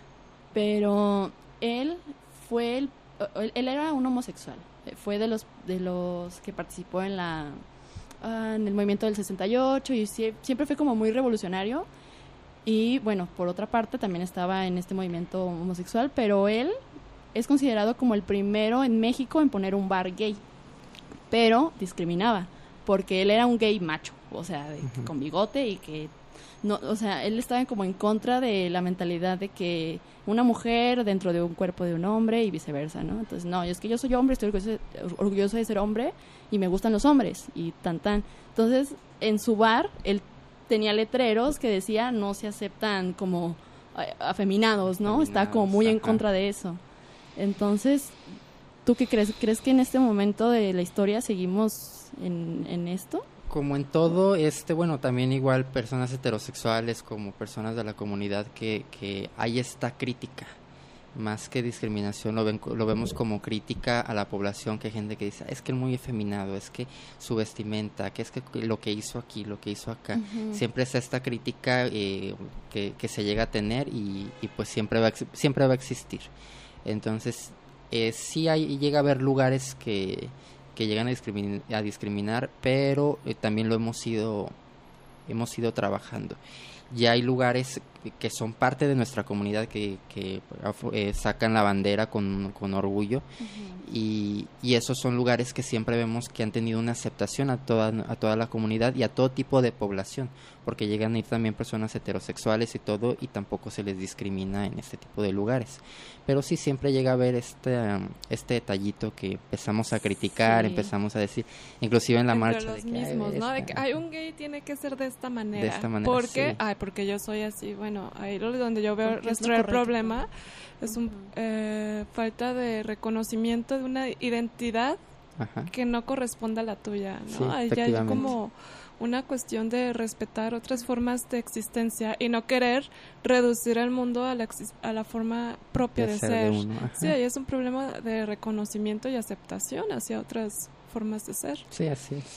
pero él fue el, él, él era un homosexual, fue de los de los que participó en la uh, en el movimiento del sesenta y ocho y sie- siempre fue como muy revolucionario. Y bueno, por otra parte también estaba en este movimiento homosexual, pero él es considerado como el primero en México en poner un bar gay, pero discriminaba porque él era un gay macho, o sea, de, Ujú. con bigote y que no, o sea, él estaba como en contra de la mentalidad de que una mujer dentro de un cuerpo de un hombre y viceversa, ¿no? Entonces, no, es que yo soy hombre, estoy orgulloso, orgulloso de ser hombre y me gustan los hombres y tan tan. Entonces, en su bar, él tenía letreros que decía no se aceptan como eh, afeminados, ¿no? Está como muy en Ajá. contra de eso. Entonces, ¿tú qué crees? ¿Crees que en este momento de la historia seguimos en, en esto? Como en todo, este, bueno, también igual personas heterosexuales como personas de la comunidad que, que hay esta crítica, más que discriminación, lo, ven, lo vemos como crítica a la población, que hay gente que dice, es que es muy efeminado, es que su vestimenta, que es que lo que hizo aquí, lo que hizo acá, Ujú. siempre es esta crítica eh, que, que se llega a tener y, y pues siempre va, a ex- siempre va a existir. Entonces, eh, sí hay, llega a haber lugares que, que llegan a, discrimin- a discriminar, pero eh, también lo hemos ido, hemos ido trabajando. Ya hay lugares que son parte de nuestra comunidad que, que eh, sacan la bandera con, con orgullo y, y esos son lugares que siempre vemos que han tenido una aceptación a toda, a toda la comunidad y a todo tipo de población, porque llegan a ir también personas heterosexuales y todo y tampoco se les discrimina en este tipo de lugares. Pero sí siempre llega a haber este, um, este detallito que empezamos a criticar, Sí. empezamos a decir, inclusive en la Entre marcha. los de que, "Ay, mismos, ¿no? De esta". que hay un gay tiene que ser de esta manera. esta manera, ¿Por qué? sí. Ay, porque yo soy así. Bueno, bueno, ahí es donde yo veo nuestro problema, es un eh, falta de reconocimiento de una identidad Ajá. que no corresponde a la tuya, ¿no? Sí, ahí ya hay como una cuestión de respetar otras formas de existencia y no querer reducir el mundo a la, a la forma propia de, de ser. ser. De uno. Sí, ahí es un problema de reconocimiento y aceptación hacia otras formas de ser. Sí, así es.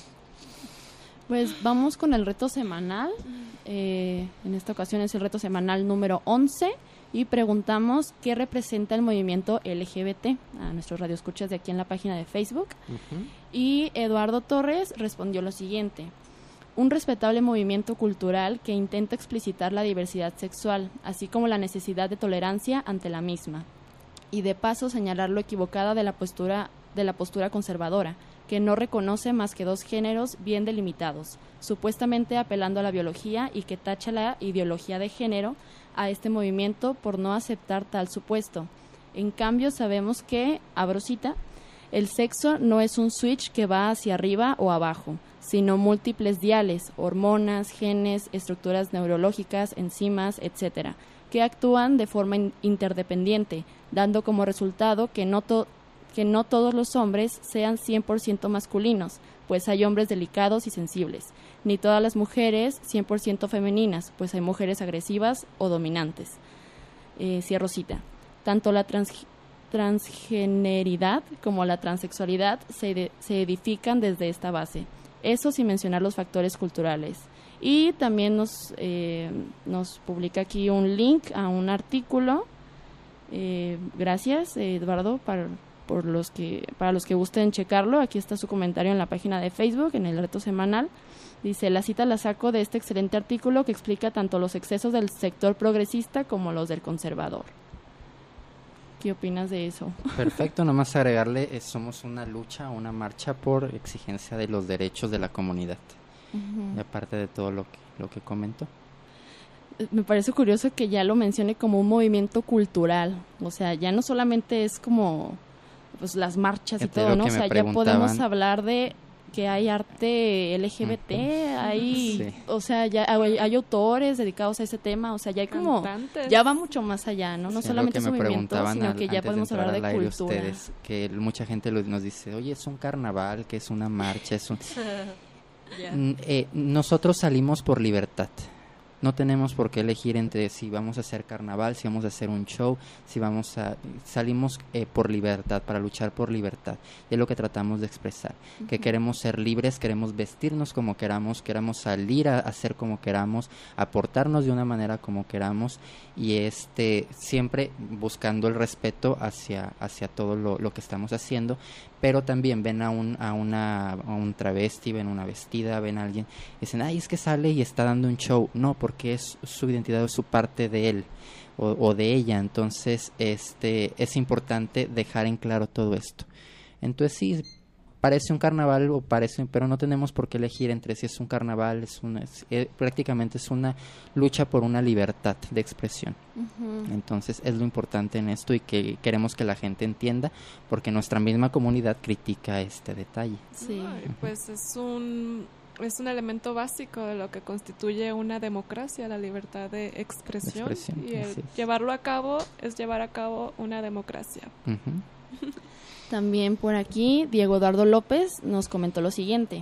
Pues vamos con el reto semanal. Eh, en esta ocasión es el reto semanal número once y preguntamos qué representa el movimiento L G B T a nuestros radioescuchas de aquí en la página de Facebook. Uh-huh. Y Eduardo Torres respondió lo siguiente: un respetable movimiento cultural que intenta explicitar la diversidad sexual, así como la necesidad de tolerancia ante la misma, y de paso señalar lo equivocada de la postura de la postura conservadora, que no reconoce más que dos géneros bien delimitados, supuestamente apelando a la biología, y que tacha la ideología de género a este movimiento por no aceptar tal supuesto. En cambio, sabemos que, abro cita, el sexo no es un switch que va hacia arriba o abajo, sino múltiples diales, hormonas, genes, estructuras neurológicas, enzimas, etcétera, que actúan de forma in- interdependiente, dando como resultado que no, to- que no todos los hombres sean cien por ciento masculinos, pues hay hombres delicados y sensibles, ni todas las mujeres cien por ciento femeninas, pues hay mujeres agresivas o dominantes. Eh, cierro cita. Tanto la trans- transgeneridad como la transexualidad se, de- se edifican desde esta base. Eso sin mencionar los factores culturales. Y también nos, eh, nos publica aquí un link a un artículo. Eh, gracias, Eduardo, para, por los que, para los que gusten checarlo. Aquí está su comentario en la página de Facebook, en el reto semanal. Dice, la cita la saco de este excelente artículo que explica tanto los excesos del sector progresista como los del conservador. ¿Qué opinas de eso? Perfecto, nomás agregarle, eh, somos una lucha, una marcha por exigencia de los derechos de la comunidad. Uh-huh. Y aparte de todo lo que, lo que comentó. Me parece curioso que ya lo mencione como un movimiento cultural. O sea, ya no solamente es como pues las marchas y todo, ¿no? O sea, ya podemos hablar de que hay arte L G B T, uh-huh. hay, sí. o sea, ya hay, hay autores dedicados a ese tema, o sea, ya hay como, Cantantes. ya va mucho más allá, ¿no? No sí, solamente es un movimiento, sino que ya podemos hablar de cultura. Ustedes, que mucha gente lo, nos dice, oye, es un carnaval, que es una marcha, es un... yeah. eh, nosotros salimos por libertad. No tenemos por qué elegir entre si vamos a hacer carnaval, si vamos a hacer un show, si vamos a... Salimos eh, por libertad, para luchar por libertad. Y es lo que tratamos de expresar. Uh-huh. Que queremos ser libres, queremos vestirnos como queramos, queremos salir a hacer como queramos, aportarnos de una manera como queramos, y este siempre buscando el respeto hacia, hacia todo lo, lo que estamos haciendo. Pero también ven a un a una a un travesti, ven una vestida, ven a alguien, y dicen, ay, es que sale y está dando un show. No, porque es su identidad, es su parte de él o, o de ella. Entonces este es importante dejar en claro todo esto. Entonces sí, parece un carnaval o parece, pero no tenemos por qué elegir entre si es un carnaval, es una es, eh, prácticamente es una lucha por una libertad de expresión. Uh-huh. Entonces es lo importante en esto, y que queremos que la gente entienda, porque nuestra misma comunidad critica este detalle. Sí, uh-huh. Pues es un es un elemento básico de lo que constituye una democracia, la libertad de expresión, expresión y el llevarlo a cabo es llevar a cabo una democracia. Uh-huh. También por aquí Diego Eduardo López nos comentó lo siguiente.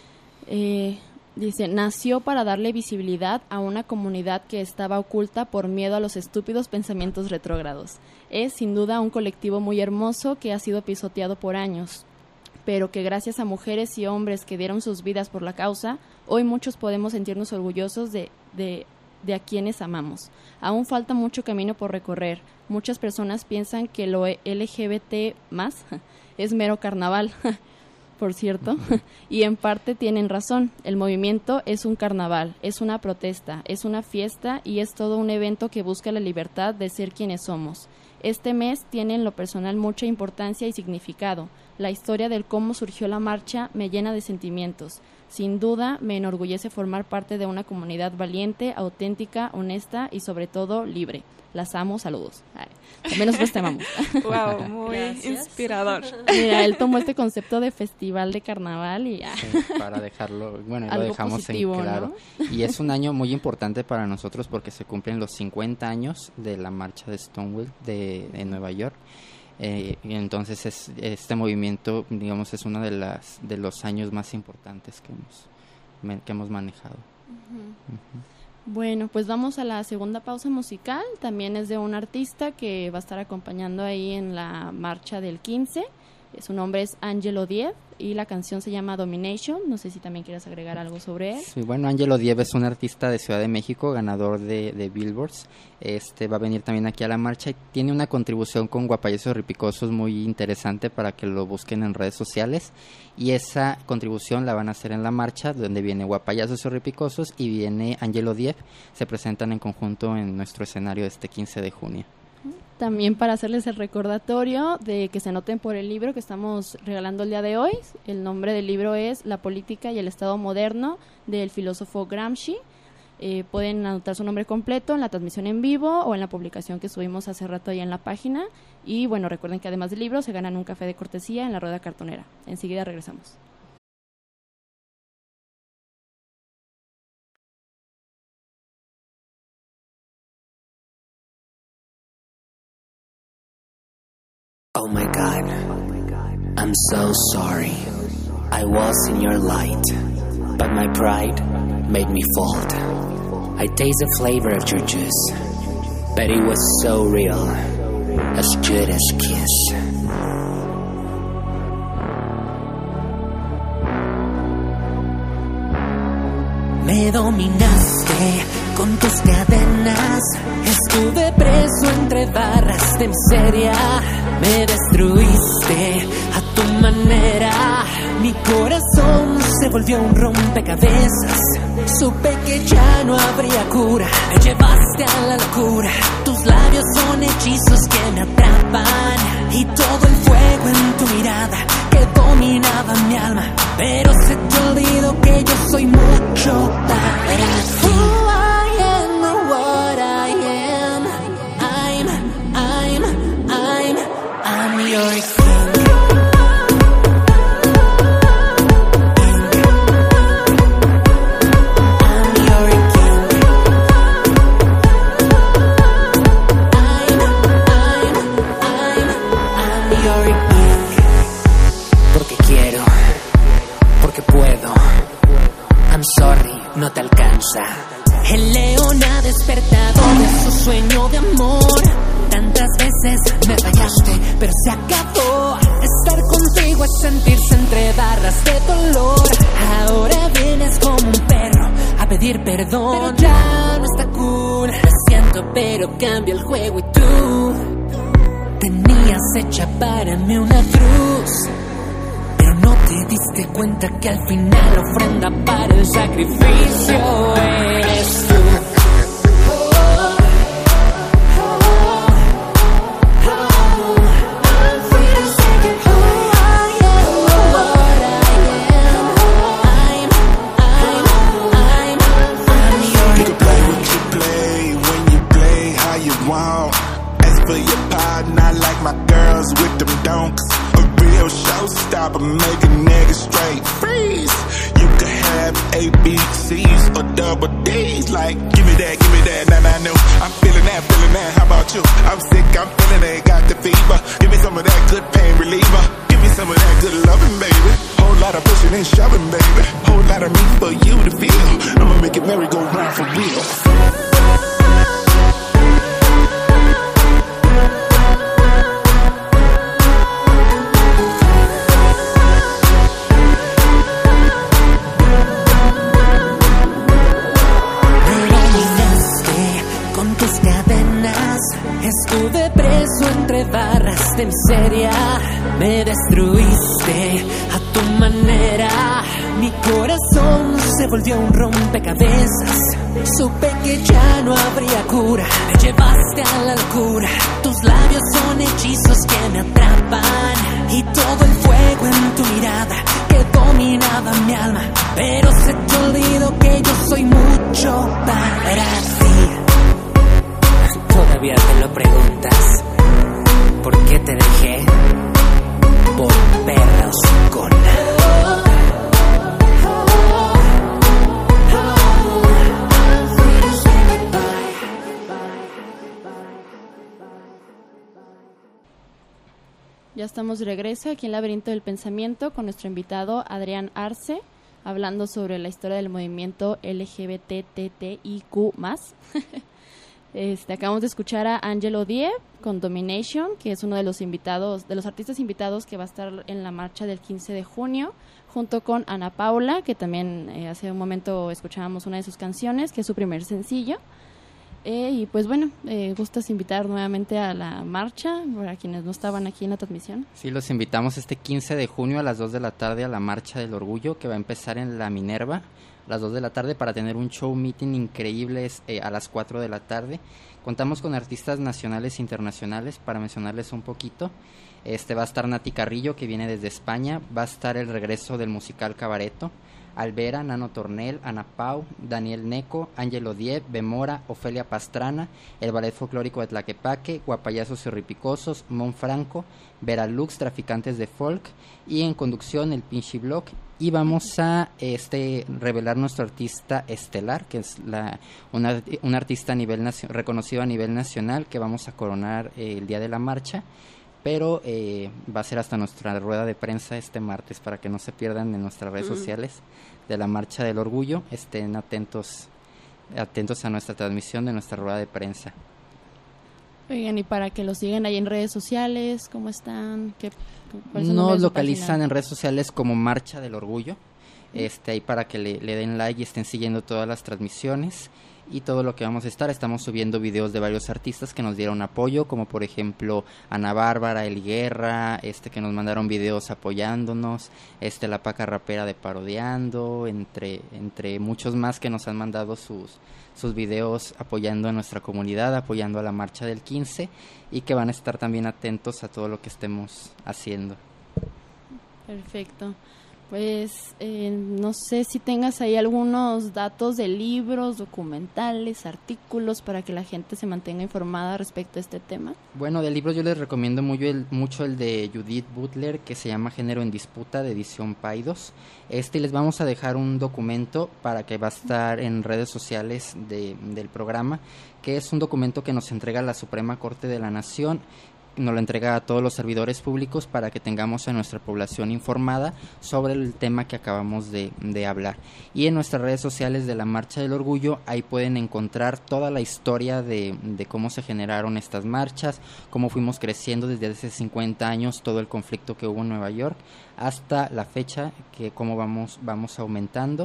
Eh, dice, nació para darle visibilidad a una comunidad que estaba oculta por miedo a los estúpidos pensamientos retrógrados. Es sin duda un colectivo muy hermoso que ha sido pisoteado por años, pero que gracias a mujeres y hombres que dieron sus vidas por la causa, hoy muchos podemos sentirnos orgullosos de, de, de a quienes amamos. Aún falta mucho camino por recorrer. Muchas personas piensan que lo L G B T más es mero carnaval, por cierto, y en parte tienen razón. El movimiento es un carnaval, es una protesta, es una fiesta y es todo un evento que busca la libertad de ser quienes somos. Este mes tiene en lo personal mucha importancia y significado. La historia del cómo surgió la marcha me llena de sentimientos. Sin duda, me enorgullece formar parte de una comunidad valiente, auténtica, honesta y sobre todo libre. Las amo, saludos. Ay, también nosotros te amamos. Wow, muy Gracias. inspirador. Mira, él tomó este concepto de festival de carnaval y ya. Sí, para dejarlo, bueno, lo Algo dejamos positivo, en claro. ¿no? Y es un año muy importante para nosotros porque se cumplen los cincuenta años de la marcha de Stonewall de, de Nueva York. Eh, y entonces es, este movimiento, digamos, es uno de las de los años más importantes que hemos que hemos manejado. Uh-huh. Uh-huh. Bueno, pues vamos a la segunda pausa musical. También es de un artista que va a estar acompañando ahí en la marcha del quince. Su nombre es Angelo Diez y la canción se llama Domination. No sé si también quieres agregar algo sobre él. Sí, bueno, Angelo Diez es un artista de Ciudad de México, ganador de, de Billboards. Este va a venir también aquí a la marcha y tiene una contribución con Guapayazos Ripicosos muy interesante para que lo busquen en redes sociales. Y esa contribución la van a hacer en la marcha, donde viene Guapayazos Ripicosos y viene Angelo Diez. Se presentan en conjunto en nuestro escenario este quince de junio. También para hacerles el recordatorio de que se anoten por el libro que estamos regalando el día de hoy. El nombre del libro es La política y el Estado moderno del filósofo Gramsci. Eh, pueden anotar su nombre completo en la transmisión en vivo o en la publicación que subimos hace rato ahí en la página. Y bueno, recuerden que además del libro se ganan un café de cortesía en la Rueda Cartonera. Enseguida regresamos. Oh my God, I'm so sorry. I was in your light, but my pride made me fold. I taste the flavor of your juice, but it was so real, as good as kiss. Me dominaste con tus cadenas, estuve preso entre barras de miseria. Me destruiste a tu manera, mi corazón se volvió un rompecabezas. Supe que ya no habría cura, me llevaste a la locura. Tus labios son hechizos que me atrapan, y todo el fuego en tu mirada que dominaba mi alma. Pero se te olvidó que yo soy mucho para ti. Your king. I'm your king. I'm, I'm, I'm, I'm your king. Porque quiero, porque puedo. I'm sorry, no te alcanza. El león ha despertado de su sueño de amor. Tantas veces me fallaste, pero se acabó. Estar contigo es sentirse entre barras de dolor. Ahora vienes como un perro a pedir perdón. Pero ya no está cool, lo siento, pero cambia el juego. Y tú tenías hecha para mí una cruz, pero no te diste cuenta que al final la ofrenda para el sacrificio eres tú. Make a nigga straight freeze. You could have A, B, C's or double D's. Like, give me that, give me that, nah, nah, no. I'm feeling that, feeling that, how about you? I'm sick, I'm feeling it, got the fever. Give me some of that good pain reliever. Give me some of that good loving, baby. Whole lot of pushing and shoving, baby. Whole lot of me for you to feel. I'ma make it merry go round for real. Estuve preso entre barras de miseria. Me destruiste a tu manera. Mi corazón se volvió un rompecabezas. Supe que ya no habría cura. Me llevaste a la locura. Tus labios son hechizos que me atrapan. Y todo el fuego en tu mirada que dominaba mi alma. Pero se te olvidó que yo soy mucho para ti. Todavía te lo preguntas. ¿Por qué te dejé? Por perra oscona. Ya estamos de regreso aquí en Laberinto del Pensamiento con nuestro invitado Adrián Arce, hablando sobre la historia del movimiento L G B T T I Q más. Este, acabamos de escuchar a Angelo Die con Domination, que es uno de los invitados, de los artistas invitados que va a estar en la marcha del quince de junio, junto con Ana Paula, que también eh, hace un momento escuchábamos una de sus canciones, que es su primer sencillo. Eh, y pues bueno, eh, gustas invitar nuevamente a la marcha, para quienes no estaban aquí en la transmisión. Sí, los invitamos este quince de junio a las dos de la tarde a la Marcha del Orgullo, que va a empezar en la Minerva a las dos de la tarde para tener un show meeting increíble eh, a las cuatro de la tarde. Contamos con artistas nacionales e internacionales, para mencionarles un poquito. Este va a estar Nati Carrillo, que viene desde España, va a estar el regreso del musical Cabareto, Alvera, Nano Tornel, Ana Pau, Daniel Neco, Ángelo Die, Bemora, Ofelia Pastrana, el Ballet Folclórico de Tlaquepaque, Guapayazos y Ripicosos, Mon Franco, Vera Lux, Traficantes de Folk, y en conducción el Pinchy Block. Y vamos a este revelar nuestro artista estelar, que es la una, un artista a nivel nacio- reconocido a nivel nacional, que vamos a coronar eh, el día de la marcha. Pero eh, va a ser hasta nuestra rueda de prensa este martes, para que no se pierdan en nuestras redes mm. sociales de la Marcha del Orgullo. Estén atentos atentos a nuestra transmisión de nuestra rueda de prensa. Oigan, y para que lo sigan ahí en redes sociales, ¿cómo están? ¿Qué, Nos localizan en redes sociales como Marcha del Orgullo. Este, ahí para que le, le den like y estén siguiendo todas las transmisiones y todo lo que vamos a estar. Estamos subiendo videos de varios artistas que nos dieron apoyo, como por ejemplo Ana Bárbara, Eli Guerra, este, que nos mandaron videos apoyándonos, este, La Paca Rapera de Parodiando, entre, entre muchos más que nos han mandado sus, sus videos apoyando a nuestra comunidad, apoyando a la marcha del quince, y que van a estar también atentos a todo lo que estemos haciendo. Perfecto. Pues eh, no sé si tengas ahí algunos datos de libros, documentales, artículos para que la gente se mantenga informada respecto a este tema. Bueno, de libros yo les recomiendo mucho el, mucho el de Judith Butler, que se llama Género en Disputa, de edición Paidós. Este, les vamos a dejar un documento para que va a estar en redes sociales de, del programa, que es un documento que nos entrega la Suprema Corte de la Nación. Nos lo entrega a todos los servidores públicos para que tengamos a nuestra población informada sobre el tema que acabamos de, de hablar. Y en nuestras redes sociales de la Marcha del Orgullo, ahí pueden encontrar toda la historia de, de cómo se generaron estas marchas, cómo fuimos creciendo desde hace cincuenta años, todo el conflicto que hubo en Nueva York, hasta la fecha, que cómo vamos, vamos aumentando.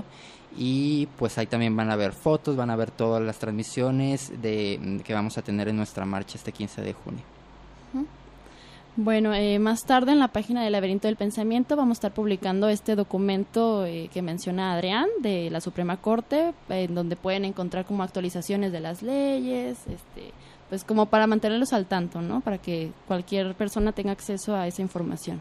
Y pues ahí también van a ver fotos, van a ver todas las transmisiones de, que vamos a tener en nuestra marcha este quince de junio. Bueno, eh, más tarde en la página del Laberinto del Pensamiento vamos a estar publicando este documento eh, que menciona Adrián de la Suprema Corte, eh, en donde pueden encontrar como actualizaciones de las leyes, este, pues como para mantenerlos al tanto, ¿no? Para que cualquier persona tenga acceso a esa información.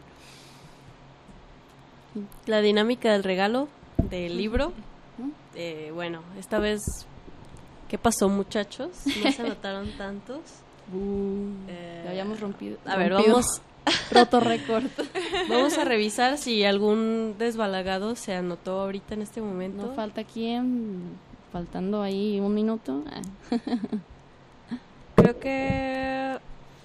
La dinámica del regalo del libro, eh, bueno, esta vez, ¿qué pasó, muchachos? ¿No se anotaron tantos? Uh, eh, lo habíamos rompido. A ver, rompido. vamos. Roto récord. Vamos a revisar si algún desbalagado se anotó ahorita en este momento. No falta quién. Faltando ahí un minuto. Creo que.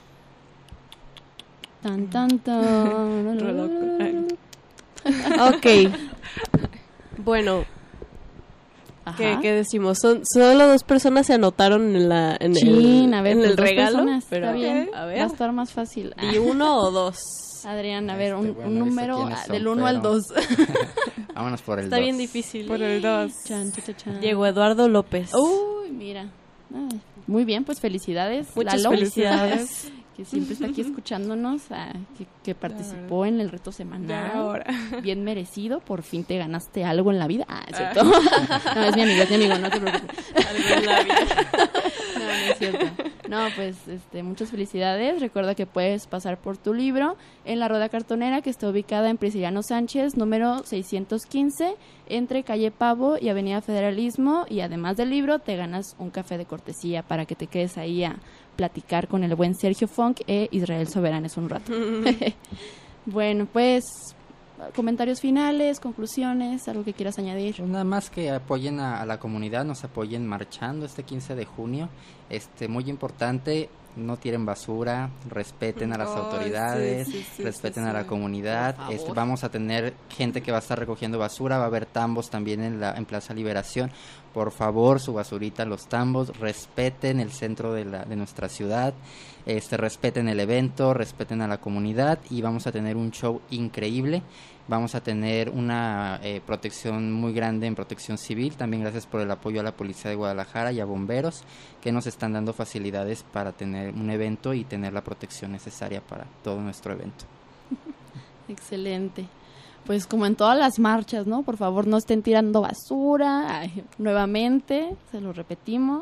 Tan, tan, tan. Ok. Bueno. ¿Qué, ¿Qué decimos? Son solo dos personas se anotaron en la en Chin, el, a ver, en el dos regalo, personas, pero está bien, a ver, va a estar más fácil. ¿Y uno o dos? Adrián, a ver, un, este, bueno, un número son, del uno al dos. Vámonos por el está dos. bien difícil. Por el dos. Chan, chan, chan. Diego Eduardo López. Uy, mira. Ay, muy bien, pues felicidades. Muchas Lalo. felicidades. que siempre está aquí escuchándonos, a, que, que participó en el reto semanal. Ahora. Bien merecido, por fin te ganaste algo en la vida. Ah, es cierto. No, es mi amigo, es mi amigo, no te preocupes. Algo en la vida. No, no es cierto. No, pues este, muchas felicidades. Recuerda que puedes pasar por tu libro en la Rueda Cartonera, que está ubicada en Prisciliano Sánchez, número seiscientos quince, entre calle Pavo y avenida Federalismo. Y además del libro, te ganas un café de cortesía para que te quedes ahí a platicar con el buen Sergio Funk e Israel Soberanes un rato. Bueno, pues comentarios finales, conclusiones, algo que quieras añadir. Pues nada más que apoyen a, a la comunidad, nos apoyen marchando este quince de junio. Este, muy importante, no tiren basura, respeten a las oh, autoridades, sí, sí, sí, respeten sí, a la sí. comunidad. Este, vamos a tener gente que va a estar recogiendo basura, va a haber tambos también en la en Plaza Liberación. Por favor, su basurita a los tambos, respeten el centro de la de nuestra ciudad, este respeten el evento, respeten a la comunidad y vamos a tener un show increíble. Vamos a tener una eh, protección muy grande en protección civil, también gracias por el apoyo a la Policía de Guadalajara y a bomberos que nos están dando facilidades para tener un evento y tener la protección necesaria para todo nuestro evento. Excelente. Pues como en todas las marchas, ¿no? Por favor, no estén tirando basura. Ay, nuevamente, se lo repetimos.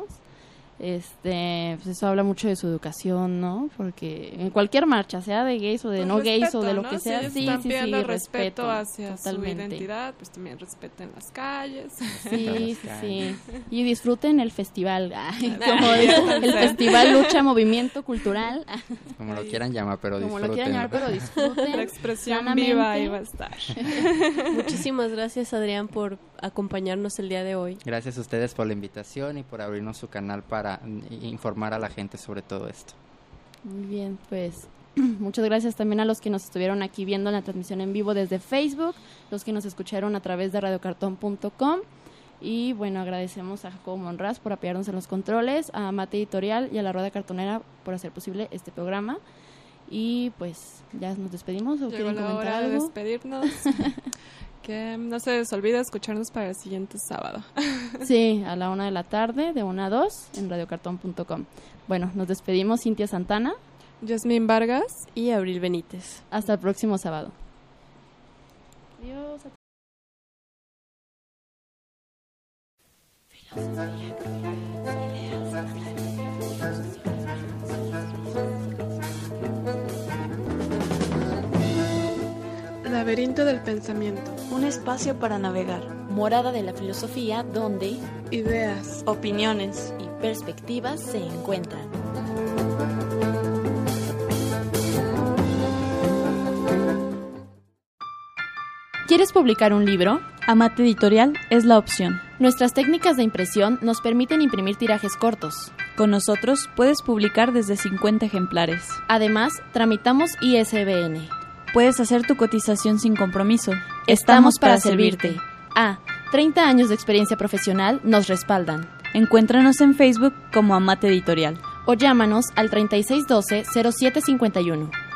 Este, pues eso habla mucho de su educación, ¿no? Porque en cualquier marcha, sea de gays o de Pues no respeto, gays o de lo ¿no? que sea, si sí, están sí, pidiendo sí, respeto respeto hacia totalmente. su identidad, pues también respeten las calles. Sí, sí, sí. Y disfruten el festival. Ay, como dice, el festival Lucha Movimiento Cultural. Como lo quieran llamar, pero Como disfruten. lo quieran llamar, pero disfruten. La expresión sanamente. viva ahí va a estar. Muchísimas gracias, Adrián, por acompañarnos el día de hoy. Gracias a ustedes por la invitación y por abrirnos su canal para informar a la gente sobre todo esto. Muy bien, pues muchas gracias también a los que nos estuvieron aquí viendo la transmisión en vivo desde Facebook, los que nos escucharon a través de radio cartón punto com y bueno, agradecemos a Jacobo Monraz por apoyarnos en los controles, a Mate Editorial y a la Rueda Cartonera por hacer posible este programa y pues ya nos despedimos o Llegó quieren la comentar hora de algo. despedirnos. Que no se les olvide escucharnos para el siguiente sábado. Sí, a la una de la tarde, de una a dos, en radio cartón punto com. Bueno, nos despedimos, Cintia Santana. Yasmín Vargas. Y Abril Benítez. Hasta el próximo sábado. Adiós. Laberinto del pensamiento. Un espacio para navegar. Morada de la filosofía donde Ideas, opiniones y perspectivas se encuentran. ¿Quieres publicar un libro? Amate Editorial es la opción. Nuestras técnicas de impresión nos permiten imprimir tirajes cortos. Con nosotros puedes publicar desde cincuenta ejemplares. Además, tramitamos I S B N. Puedes hacer tu cotización sin compromiso. Estamos para servirte. A. treinta años de experiencia profesional nos respaldan. Encuéntranos en Facebook como Amate Editorial. O llámanos al treinta y seis doce cero siete cincuenta y uno.